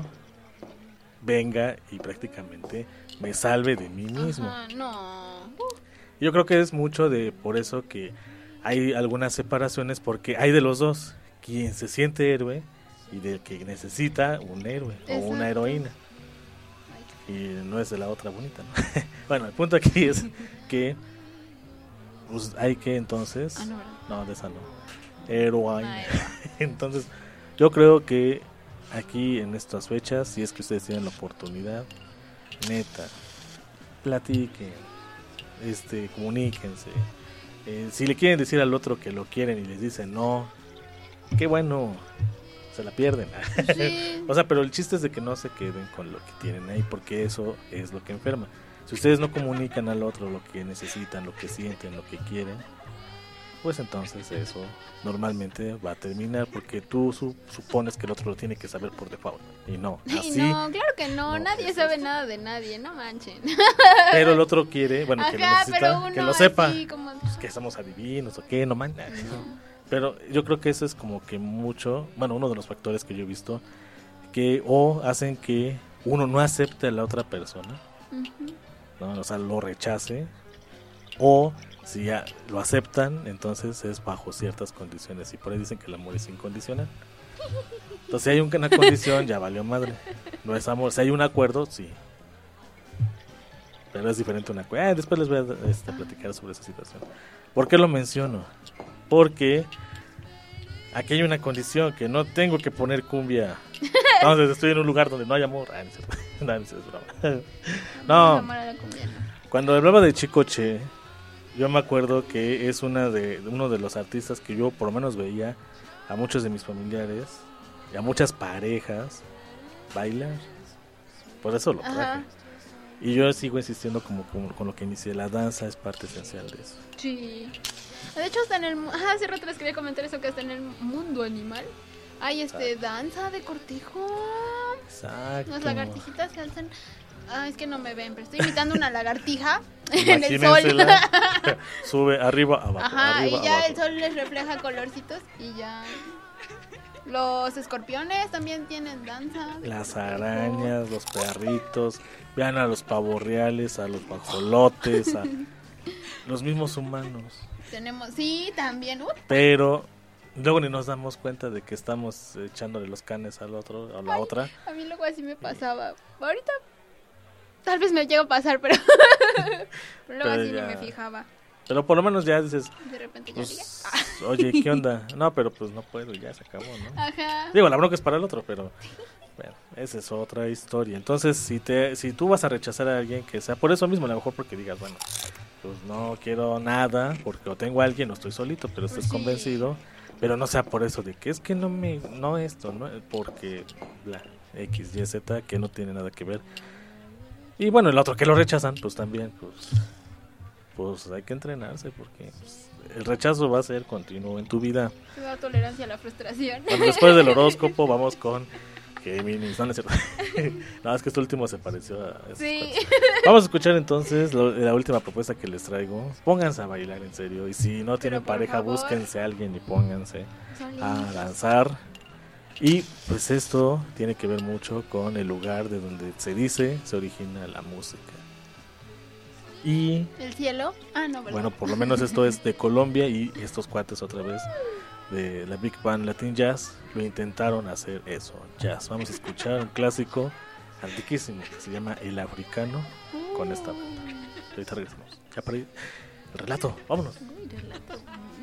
venga y prácticamente me salve de mí mismo. Ajá, no. Yo creo que es mucho de por eso que hay algunas separaciones, porque hay de los dos, quien se siente héroe y del que necesita un héroe. Exacto. O una heroína. Y no es de la otra bonita, ¿no? Bueno, el punto aquí es que pues, hay que entonces... Ah, no, no, de esa no. Heroína. Entonces, yo creo que aquí en estas fechas, si es que ustedes tienen la oportunidad, neta, platiquen, este, comuníquense. Eh, si le quieren decir al otro que lo quieren y les dicen no, qué bueno, se la pierden. Sí. O sea, pero el chiste es de que no se queden con lo que tienen ahí, porque eso es lo que enferma. Si ustedes no comunican al otro lo que necesitan, lo que sienten, lo que quieren, pues entonces eso normalmente va a terminar, porque tú su, supones que el otro lo tiene que saber por default, y no, así. No, claro que no, no nadie sabe esto. Nada de nadie, no manchen. Pero el otro quiere, bueno, Ajá, que lo necesita, que lo sepa, como... pues, que somos adivinos o qué, no manches. No. Pero yo creo que eso es como que mucho, bueno, uno de los factores que yo he visto, que o hacen que uno no acepte a la otra persona, uh-huh. ¿no? O sea, lo rechace, o si ya lo aceptan, entonces es bajo ciertas condiciones, y por ahí dicen que el amor es incondicional. Entonces si hay una condición, ya valió madre, no es amor. Si hay un acuerdo, sí, pero es diferente un acuerdo. Eh, después les voy a este, platicar sobre esa situación. ¿Por qué lo menciono? Porque aquí hay una condición, que no tengo que poner cumbia. Entonces estoy en un lugar donde no hay amor. Ah, no, no, no, no. Cuando hablaba de Chicoche, yo me acuerdo que es una de uno de los artistas que yo por lo menos veía a muchos de mis familiares y a muchas parejas bailar. Por eso lo traje. Ajá. Y yo sigo insistiendo como, como con lo que inicié, la danza es parte esencial de eso. Sí. De hecho, hasta en el... Ah, hace rato les quería comentar eso, que hasta en el mundo animal hay este Exacto. danza de cortejo. Exacto. Las lagartijitas que alzan... Ah, es que no me ven, pero estoy imitando una lagartija en el sol. Sube arriba, abajo. Ajá, arriba, y ya abajo. El sol les refleja colorcitos y ya... Los escorpiones también tienen danza. Las arañas, los perritos. Vean a los pavorreales, a los bajolotes, a los mismos humanos. Tenemos, sí, también. Uh. Pero luego ni nos damos cuenta de que estamos echándole los canes al otro, a la Ay, otra. A mí luego así me pasaba. Ahorita tal vez me llega a pasar, pero, pero luego pero así ya... ni me fijaba. Pero por lo menos ya dices, de repente ya pues, oye, ¿qué onda? No, pero pues no puedo, ya se acabó, ¿no? Ajá. Digo, la bronca es para el otro, pero bueno, esa es otra historia. Entonces, si te si tú vas a rechazar a alguien que sea por eso mismo, a lo mejor porque digas, bueno, pues no quiero nada, porque o tengo a alguien o estoy solito, pero estés pues sí. convencido, pero no sea por eso de que es que no me, no esto, no, porque la X, Y, Z, que no tiene nada que ver. Y bueno, el otro que lo rechazan, pues también, pues... pues hay que entrenarse, porque pues, el rechazo va a ser continuo en tu vida. Te da tolerancia a la frustración. Bueno, después del horóscopo vamos con Géminis, no, no es cierto. No, es que este último se pareció a... Sí. Vamos a escuchar entonces lo, la última propuesta que les traigo. Pónganse a bailar en serio, y si no tienen pareja, favor. Búsquense a alguien y pónganse a danzar. Y pues esto tiene que ver mucho con el lugar de donde se dice se origina la música. Y ¿El cielo? Ah, no, ¿verdad? bueno, por lo menos esto es de Colombia y estos cuates otra vez de la Big Band Latin Jazz lo intentaron hacer eso, jazz. Vamos a escuchar un clásico antiquísimo que se llama El Africano con esta banda. Ahorita regresamos. Ya para ir el relato, vámonos. Uy, relato.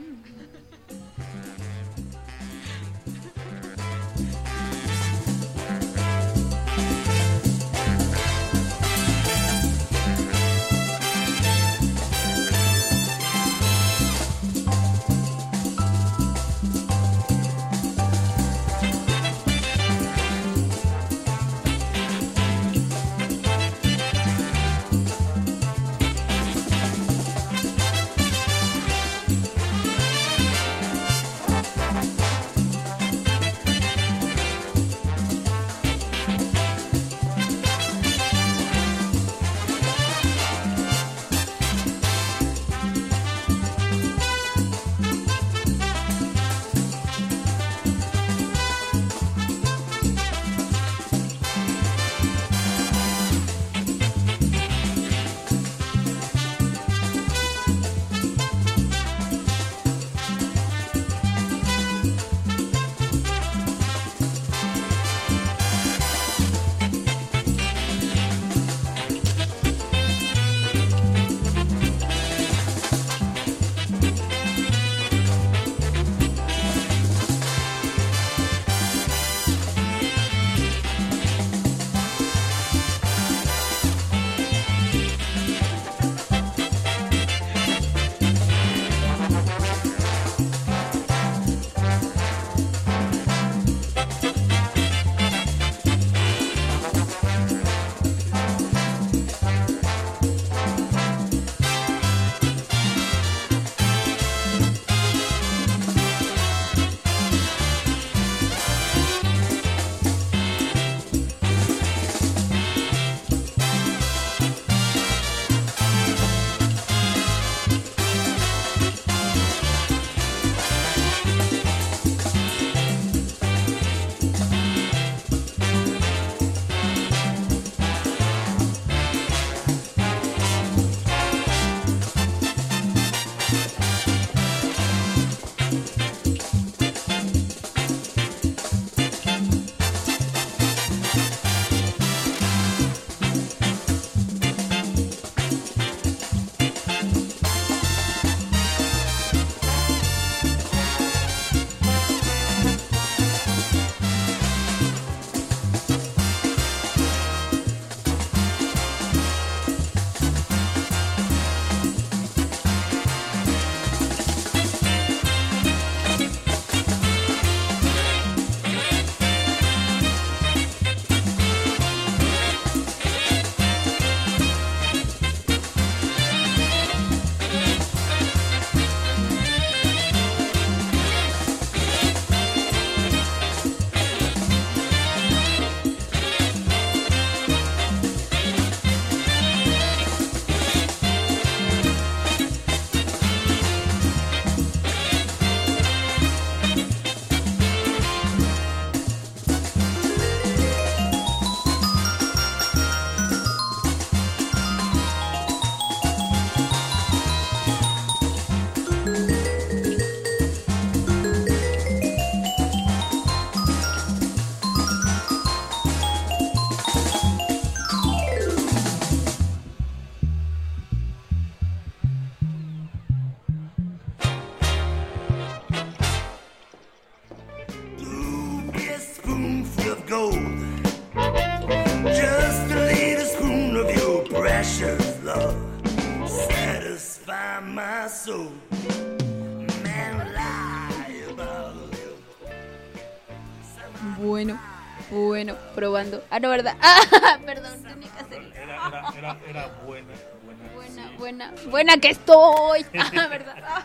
Bueno, bueno, probando. Ah, no, ¿verdad? Ah, perdón, tenía que hacer. Era, era, era, era buena, buena. Buena, sí. buena, buena que estoy. Ah, ¿verdad? Ah.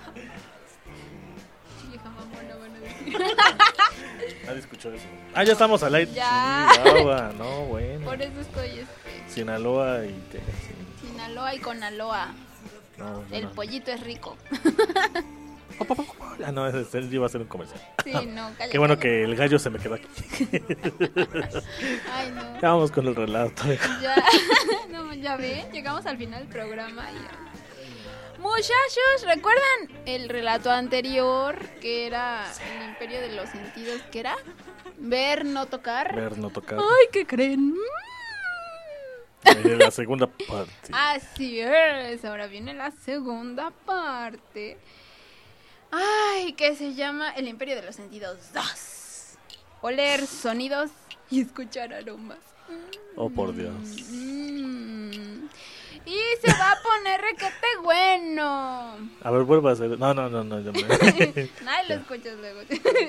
Vieja mamona, van a decir. Nadie escuchó eso. Ah, ya estamos al aire. Ya. Sí, agua, no, bueno. Por eso estoy este. Sinaloa y te, sí. Sinaloa y Conaloa. No, El no. pollito es rico. Ah, no, ese iba a ser un comercial. Sí, no, calla. Qué bueno que el gallo se me quedó aquí. Ay, no. Ya vamos con el relato. Ya, no, ya ven, llegamos al final del programa y ya. Muchachos, ¿recuerdan el relato anterior que era el imperio de los sentidos? ¿Qué era? Ver, no tocar. Ver, no tocar. Ay, ¿qué creen? Eh, la segunda parte. Así es, ahora viene la segunda parte. Ay, que se llama El Imperio de los Sentidos dos. Oler sonidos y escuchar aromas. Oh, por Dios. Mm. Y se va a poner requete bueno. A ver, vuelva a hacer. No, no, no, no. Ya me... Nadie lo escuchas luego.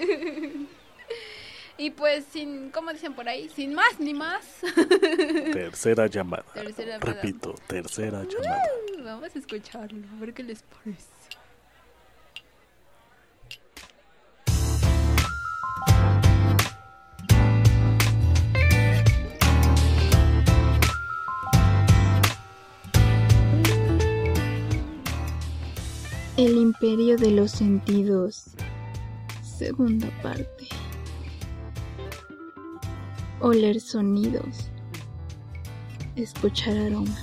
Y pues, sin, ¿cómo dicen por ahí? Sin más ni más. Tercera llamada. Tercera llamada. Repito, tercera llamada. Uh, vamos a escucharlo, a ver qué les parece. El Imperio de los Sentidos, segunda parte. Oler sonidos, escuchar aromas.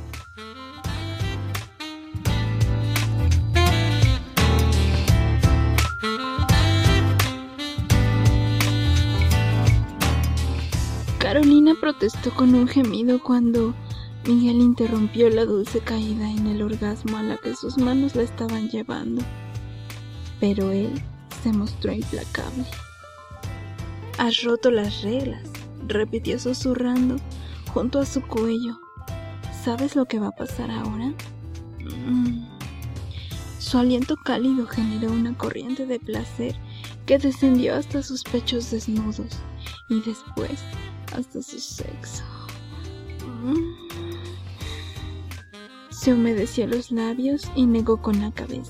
Carolina protestó con un gemido cuando Miguel interrumpió la dulce caída en el orgasmo a la que sus manos la estaban llevando. Pero él se mostró implacable. «Has roto las reglas», repitió susurrando junto a su cuello. «¿Sabes lo que va a pasar ahora?» Mm. Su aliento cálido generó una corriente de placer que descendió hasta sus pechos desnudos y después hasta su sexo. Mm. Se humedeció los labios y negó con la cabeza.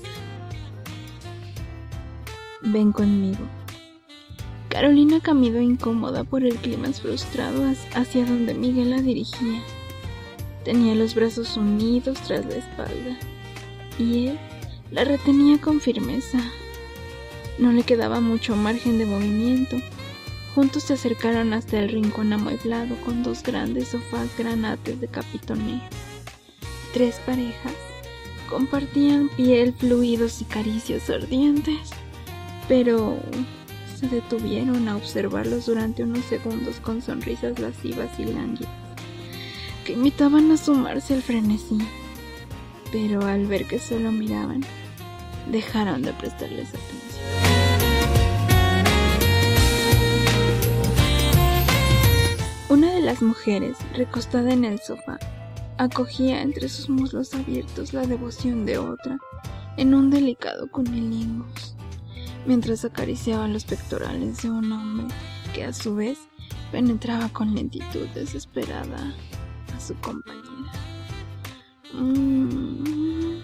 «Ven conmigo». Carolina caminó incómoda por el clímax frustrado hacia donde Miguel la dirigía. Tenía los brazos unidos tras la espalda y él la retenía con firmeza. No le quedaba mucho margen de movimiento. Juntos se acercaron hasta el rincón amueblado con dos grandes sofás granates de capitoneo. Tres parejas compartían piel, fluidos y caricias ardientes, pero se detuvieron a observarlos durante unos segundos con sonrisas lascivas y lánguidas que imitaban asomarse al frenesí, pero al ver que solo miraban, dejaron de prestarles atención. Una de las mujeres, recostada en el sofá, acogía entre sus muslos abiertos la devoción de otra en un delicado cunilingus, mientras acariciaba los pectorales de un hombre que a su vez penetraba con lentitud desesperada a su compañera. Mm.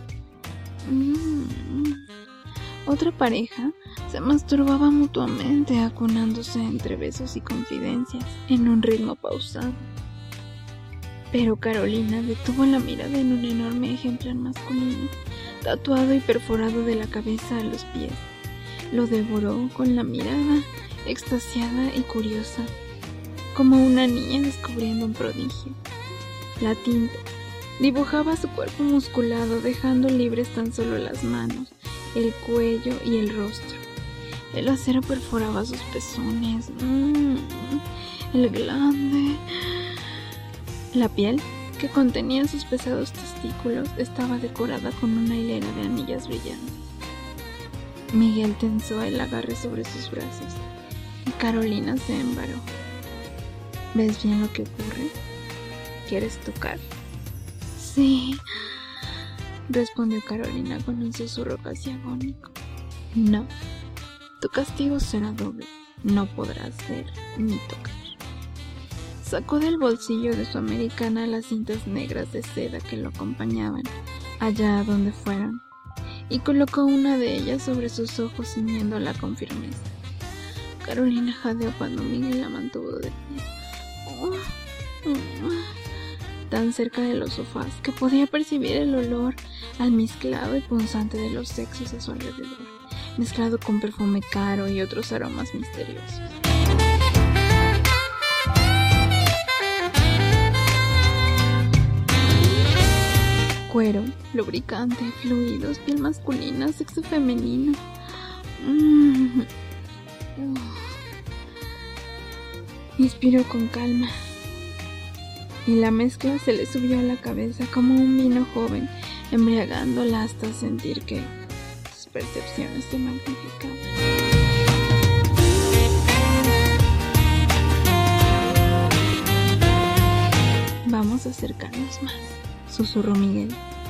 Mm. Otra pareja se masturbaba mutuamente, acunándose entre besos y confidencias en un ritmo pausado. Pero Carolina detuvo la mirada en un enorme ejemplar masculino, tatuado y perforado de la cabeza a los pies. Lo devoró con la mirada, extasiada y curiosa, como una niña descubriendo un prodigio. La tinta dibujaba su cuerpo musculado, dejando libres tan solo las manos, el cuello y el rostro. El acero perforaba sus pezones, mmm, el glande. La piel, que contenía sus pesados testículos, estaba decorada con una hilera de anillas brillantes. Miguel tensó el agarre sobre sus brazos y Carolina se embaró. ¿Ves bien lo que ocurre? ¿Quieres tocar? Sí, respondió Carolina con un susurro casi agónico. No, tu castigo será doble. No podrás ver ni tocar. Sacó del bolsillo de su americana las cintas negras de seda que lo acompañaban allá a donde fueron y colocó una de ellas sobre sus ojos ciñéndola con firmeza. Carolina jadeó cuando Miguel la mantuvo de pie. tan cerca de los sofás que podía percibir el olor almizclado y punzante de los sexos a su alrededor, mezclado con perfume caro y otros aromas misteriosos. Cuero, lubricante, fluidos, piel masculina, sexo femenino. Mm. Uh. Inspiró con calma y la mezcla se le subió a la cabeza como un vino joven, embriagándola hasta sentir que sus percepciones se magnificaban. Vamos a acercarnos más, susurró Miguel.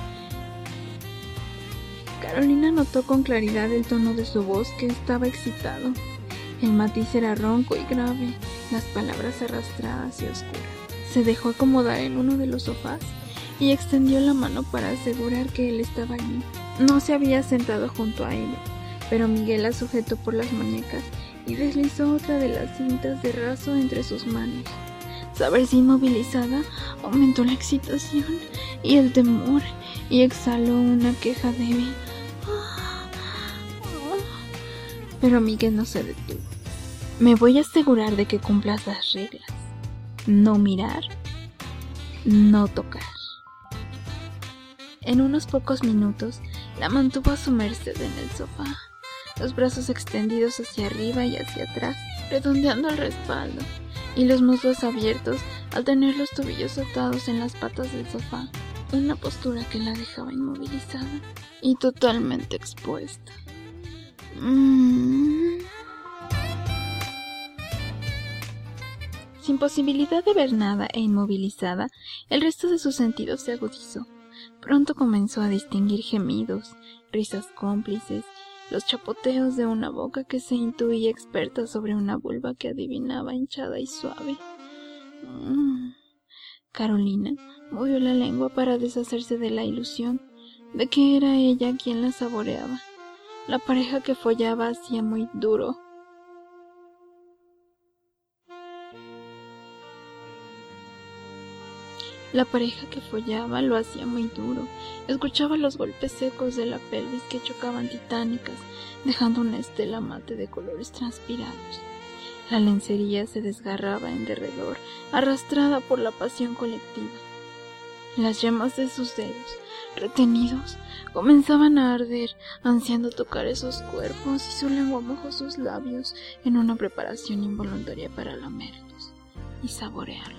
Carolina notó con claridad el tono de su voz, que estaba excitado. El matiz era ronco y grave, las palabras arrastradas y oscuras. Se dejó acomodar en uno de los sofás y extendió la mano para asegurar que él estaba allí. No se había sentado junto a ella, pero Miguel la sujetó por las muñecas y deslizó otra de las cintas de raso entre sus manos. Saberse inmovilizada aumentó la excitación y el temor, y exhaló una queja débil. Pero Miguel no se detuvo. Me voy a asegurar de que cumplas las reglas. No mirar, no tocar. En unos pocos minutos la mantuvo a su merced en el sofá, los brazos extendidos hacia arriba y hacia atrás, redondeando el respaldo, y los muslos abiertos al tener los tobillos atados en las patas del sofá, una postura que la dejaba inmovilizada y totalmente expuesta. Mm. Sin posibilidad de ver nada e inmovilizada, el resto de sus sentidos se agudizó. Pronto comenzó a distinguir gemidos, risas cómplices, los chapoteos de una boca que se intuía experta sobre una vulva que adivinaba hinchada y suave. Mm. Carolina movió la lengua para deshacerse de la ilusión de que era ella quien la saboreaba. La pareja que follaba hacía muy duro. La pareja que follaba lo hacía muy duro. Escuchaba los golpes secos de la pelvis que chocaban titánicas, dejando una estela mate de colores transpirados. La lencería se desgarraba en derredor, arrastrada por la pasión colectiva. Las yemas de sus dedos, retenidos, comenzaban a arder, ansiando tocar esos cuerpos, y su lengua mojó sus labios en una preparación involuntaria para lamerlos y saborearlos.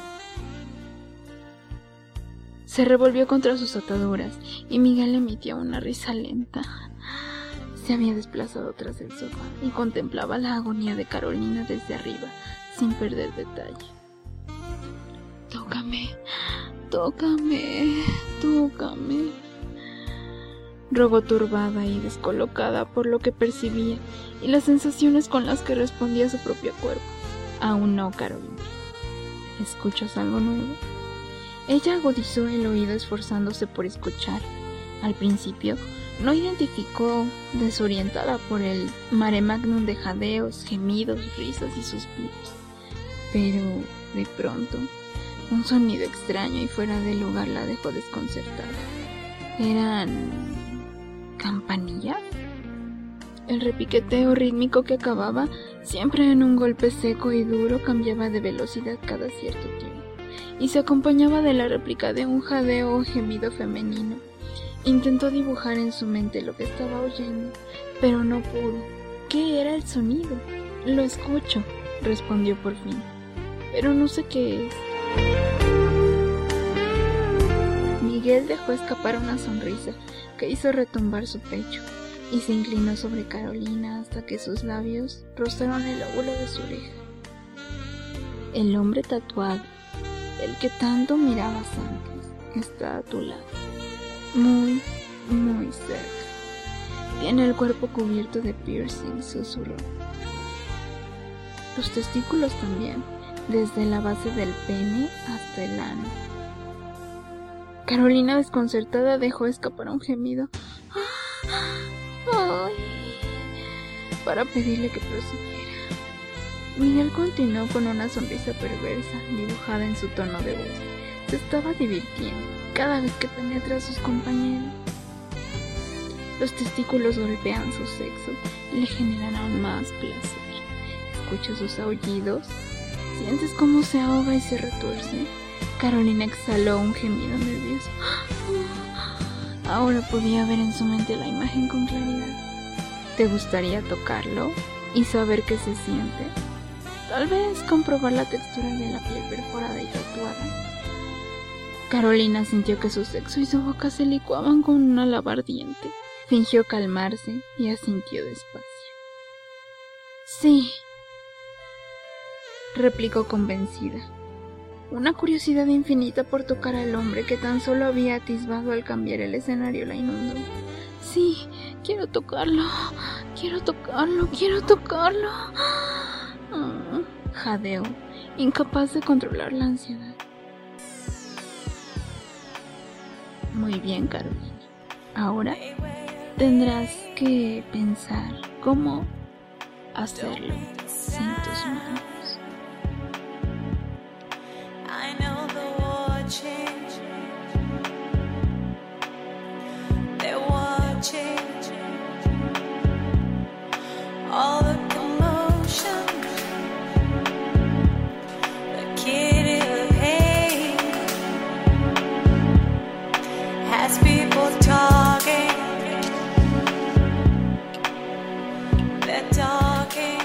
Se revolvió contra sus ataduras y Miguel emitía una risa lenta. Se había desplazado tras el sofá y contemplaba la agonía de Carolina desde arriba, sin perder detalle. Tócame, tócame, tócame, rogó turbada y descolocada por lo que percibía y las sensaciones con las que respondía su propio cuerpo. Aún no, Carolina. ¿Escuchas algo nuevo? Ella agudizó el oído esforzándose por escuchar. Al principio no identificó, desorientada por el mare magnum de jadeos, gemidos, risas y suspiros. Pero, de pronto, un sonido extraño y fuera de lugar la dejó desconcertada. ¿Eran campanillas? El repiqueteo rítmico que acababa siempre en un golpe seco y duro cambiaba de velocidad cada cierto tiempo, y se acompañaba de la réplica de un jadeo o gemido femenino. Intentó dibujar en su mente lo que estaba oyendo, pero no pudo. ¿Qué era el sonido? Lo escucho, respondió por fin, pero no sé qué es. Miguel dejó escapar una sonrisa que hizo retumbar su pecho y se inclinó sobre Carolina hasta que sus labios rozaron el óvulo de su oreja. El hombre tatuado, el que tanto mirabas antes, está a tu lado, muy, muy cerca. Tiene el cuerpo cubierto de piercings, susurró. Los testículos también, desde la base del pene hasta el ano. Carolina, desconcertada, dejó escapar un gemido ¡ay! Para pedirle que prosiguiera. Miguel continuó con una sonrisa perversa dibujada en su tono de voz, se estaba divirtiendo cada vez que penetra a sus compañeros. Los testículos golpean su sexo y le generan aún más placer. Escucha sus aullidos, sientes cómo se ahoga y se retuerce. Carolina exhaló un gemido nervioso. Ahora podía ver en su mente la imagen con claridad. ¿Te gustaría tocarlo y saber qué se siente? Tal vez comprobar la textura de la piel perforada y tatuada. Carolina sintió que su sexo y su boca se licuaban con una lava ardiente. Fingió calmarse y asintió despacio. Sí, replicó convencida. Una curiosidad infinita por tocar al hombre que tan solo había atisbado al cambiar el escenario la inundó. Sí, quiero tocarlo, quiero tocarlo, quiero tocarlo. Oh, jadeó, incapaz de controlar la ansiedad. Muy bien, Carolina. Ahora tendrás que pensar cómo hacerlo sin tus manos. I know the watching, they're watching all the commotion, the kid in the pain has people talking, they're talking.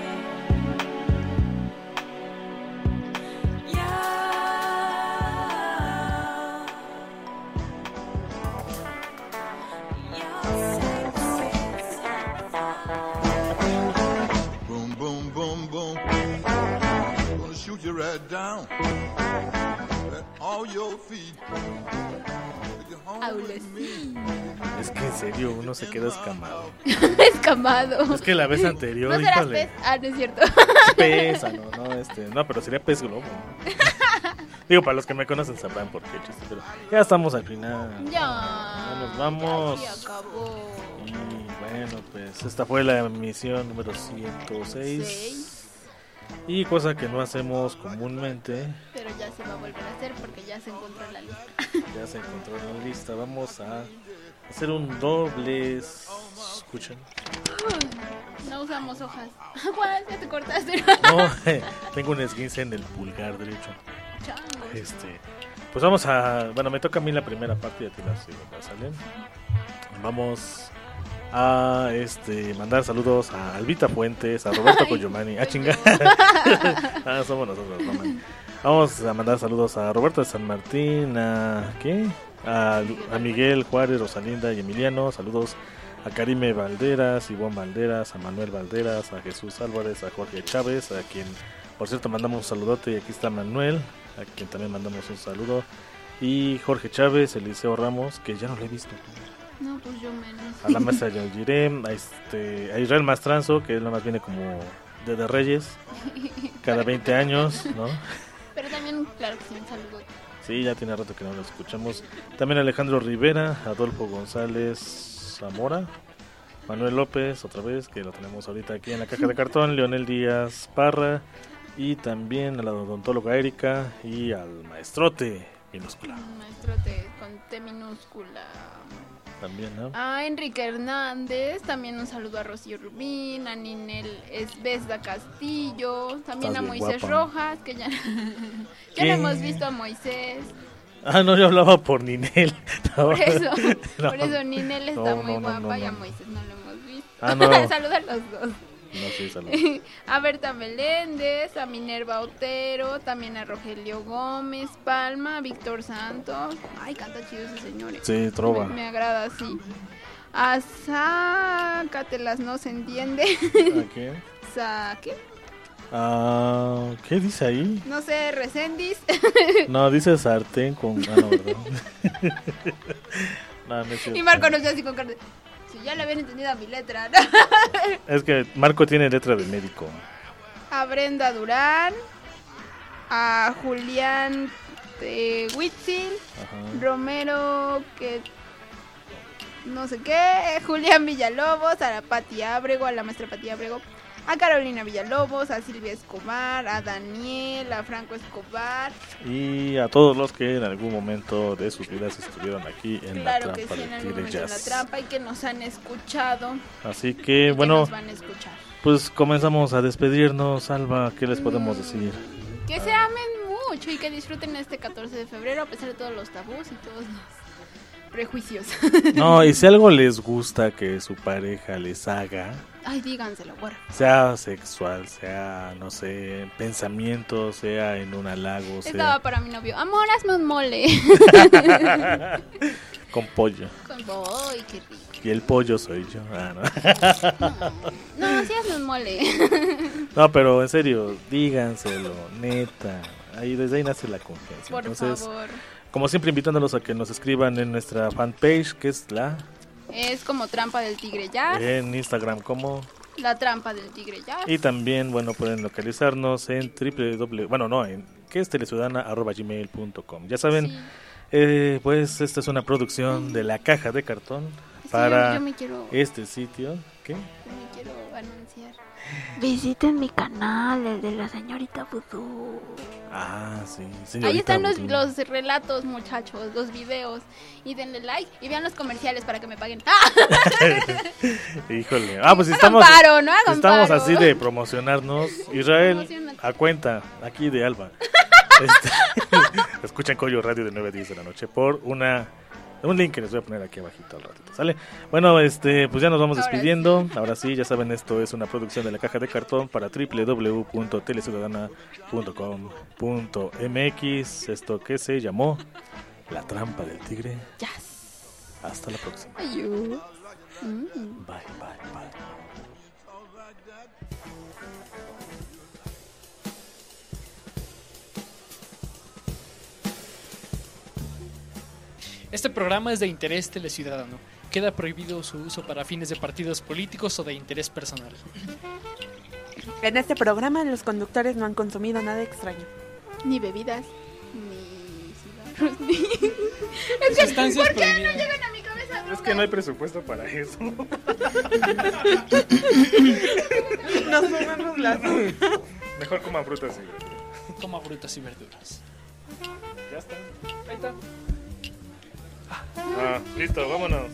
You right down at all your feet. Es que en serio uno se queda escamado. Escamado. Es que la vez anterior, ¿No será híjole. pez? Ah, no es cierto. Pesa, no, no, este, no, pero sería pez globo. Digo, para los que me conocen sabrán por qué chiste, pero ya estamos al final. Ya. Ya nos vamos. Ya se acabó. Y bueno, pues esta fue la emisión número ciento seis. Seis. Y cosa que no hacemos comúnmente. Pero ya se va a volver a hacer porque ya se encontró la lista. Ya se encontró en la lista. Vamos a hacer un doble. ¿Escuchan? No usamos hojas. Juan, ya te cortaste. No, tengo un esguince en el pulgar derecho. Changos. Este, pues vamos a. Bueno, me toca a mí la primera parte y a ti la segunda, ¿sale? Vamos a este mandar saludos a Albita Fuentes, a Roberto Coyomani, a chingar. Ah, somos nosotros, no man. Vamos a mandar saludos a Roberto de San Martín, a ¿qué? A, a Miguel Juárez, Rosalinda y Emiliano, saludos a Karime Valderas, Ivonne Valderas, a Manuel Valderas, a Jesús Álvarez, a Jorge Chávez, a quien por cierto mandamos un saludote, y aquí está Manuel, a quien también mandamos un saludo, y Jorge Chávez, Eliseo Ramos, que ya no lo he visto. No, pues yo menos. A la maestra Yaugiré, a, este, a Israel Mastranzo, que él nada más viene como de, de Reyes, cada veinte años, ¿no? Pero también, claro que sí, un saludo. Sí, ya tiene rato que no lo escuchamos. También Alejandro Rivera, Adolfo González Zamora, Manuel López, otra vez, que lo tenemos ahorita aquí en la caja de cartón, Leonel Díaz Parra, y también a la odontóloga Erika y al maestrote minúscula. Maestrote con T minúscula. También, ¿no? A Enrique Hernández, también un saludo a Rocío Rubín, a Ninel Esbesda Castillo, también Estás a bien Moisés guapa. Rojas, que ya, ya ¿Qué? no hemos visto a Moisés. Ah, no, yo hablaba por Ninel. No, Por eso, no, por eso Ninel está no, muy no, no, guapa no, y a no. Moisés no lo hemos visto. Ah, no. Saluda a los dos. No, sí, saludos. A Berta Meléndez, a Minerva Otero, también a Rogelio Gómez Palma, a Víctor Santos. Ay, canta chido ese señor. eh. Sí, trova. Me, me agrada, sí. A Sácatelas no se entiende. ¿A qué? Sa ¿qué? Ah, ¿qué dice ahí? No sé, Recendis. No, dice sartén con... Ah, no, ¿verdad? No, no es cierto. Y Marco nos ve así con cara de, si ya le habían entendido a mi letra. Es que Marco tiene letra de médico. A Brenda Durán, a Julián de Huitzil, Ajá. Romero, que no sé qué, Julián Villalobos, a la Pati Ábrego, a la maestra Pati Ábrego, a Carolina Villalobos, a Silvia Escobar, a Daniel, a Franco Escobar. Y a todos los que en algún momento de sus vidas estuvieron aquí en Claro la que trampa sí, en del algún Tigre momento en la Jazz. trampa y que nos han escuchado. Así que y bueno, que nos van a escuchar. pues comenzamos a despedirnos. Alba, ¿qué les podemos decir? Que se amen mucho y que disfruten este catorce de febrero a pesar de todos los tabús y todos los prejuicios. No, y si algo les gusta que su pareja les haga, Ay, díganselo, bueno. sea sexual, sea, no sé, pensamiento, sea en un halago, Estaba sea para mi novio. Amor, hazme un mole. con pollo. Con Ay, qué rico. Y el pollo soy yo. Ah, no. No, sí hazme un mole. No, pero en serio, díganselo, neta. Ahí desde ahí nace la confianza. Por Entonces, favor. como siempre, invitándolos a que nos escriban en nuestra fanpage, que es la Es como Trampa del Tigre Jazz. en Instagram como. La Trampa del Tigre Jazz. Y también, bueno, pueden localizarnos en www, bueno, no, en que es teleciudadana arroba gmail punto com. Ya saben, Sí. eh, pues esta es una producción de La Caja de Cartón para yo me quiero- este sitio. ¿Qué? Me quiero anunciar. Visiten mi canal, el de la señorita Vudú. Ah, sí, Ahí señorita están los, Vudú. los relatos, muchachos, los videos. Y denle like y vean los comerciales para que me paguen. Híjole. Ah, pues si Hagan estamos, paro, ¿no? Hagan estamos paro. así de promocionarnos. Israel, Promocionate. a cuenta, aquí de Alba. Este, escuchan Coyo Radio de nueve a diez de la noche por una un link que les voy a poner aquí abajito al ratito, ¿sale? Bueno, este, pues ya nos vamos Ahora despidiendo. Ahora sí, ya saben, esto es una producción de La Caja de Cartón para doble u doble u doble u punto teleciudadana punto com punto m x. Esto que se llamó La Trampa del Tigre. Yes. Hasta la próxima. Adiós. Mm. Bye, bye, bye. Este programa es de interés teleciudadano. Queda prohibido su uso para fines de partidos políticos o de interés personal. En este programa los conductores no han consumido nada extraño. Ni bebidas, ni cigarros, ni... Es que, Sustancias ¿por qué no prohibidas. llegan a mi cabeza? Es que no hay presupuesto para eso. Nos comemos las Mejor coman frutas y verduras. Coma frutas y verduras. Ya está. Ahí está. Ah, listo, vámonos.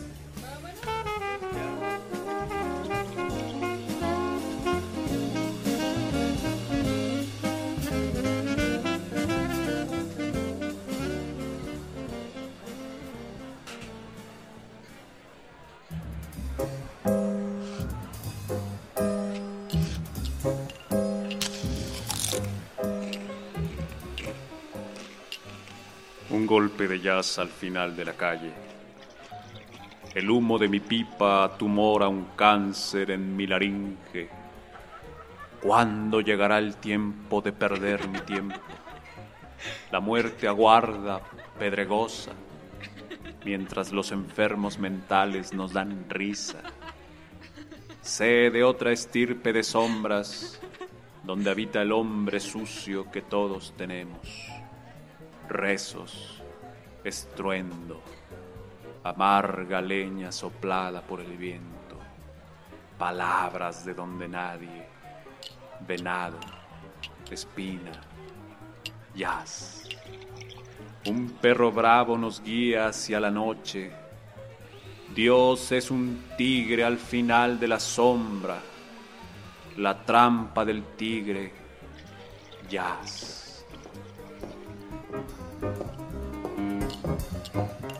Un golpe de jazz al final de la calle. El humo de mi pipa tumora un cáncer en mi laringe. ¿Cuándo llegará el tiempo de perder mi tiempo? La muerte aguarda, pedregosa, mientras los enfermos mentales nos dan risa. Sé de otra estirpe de sombras, donde habita el hombre sucio que todos tenemos. Rezos, estruendo, amarga leña soplada por el viento, palabras de donde nadie, venado, espina, jazz. Un perro bravo nos guía hacia la noche. Dios es un tigre al final de la sombra, la trampa del tigre, jazz.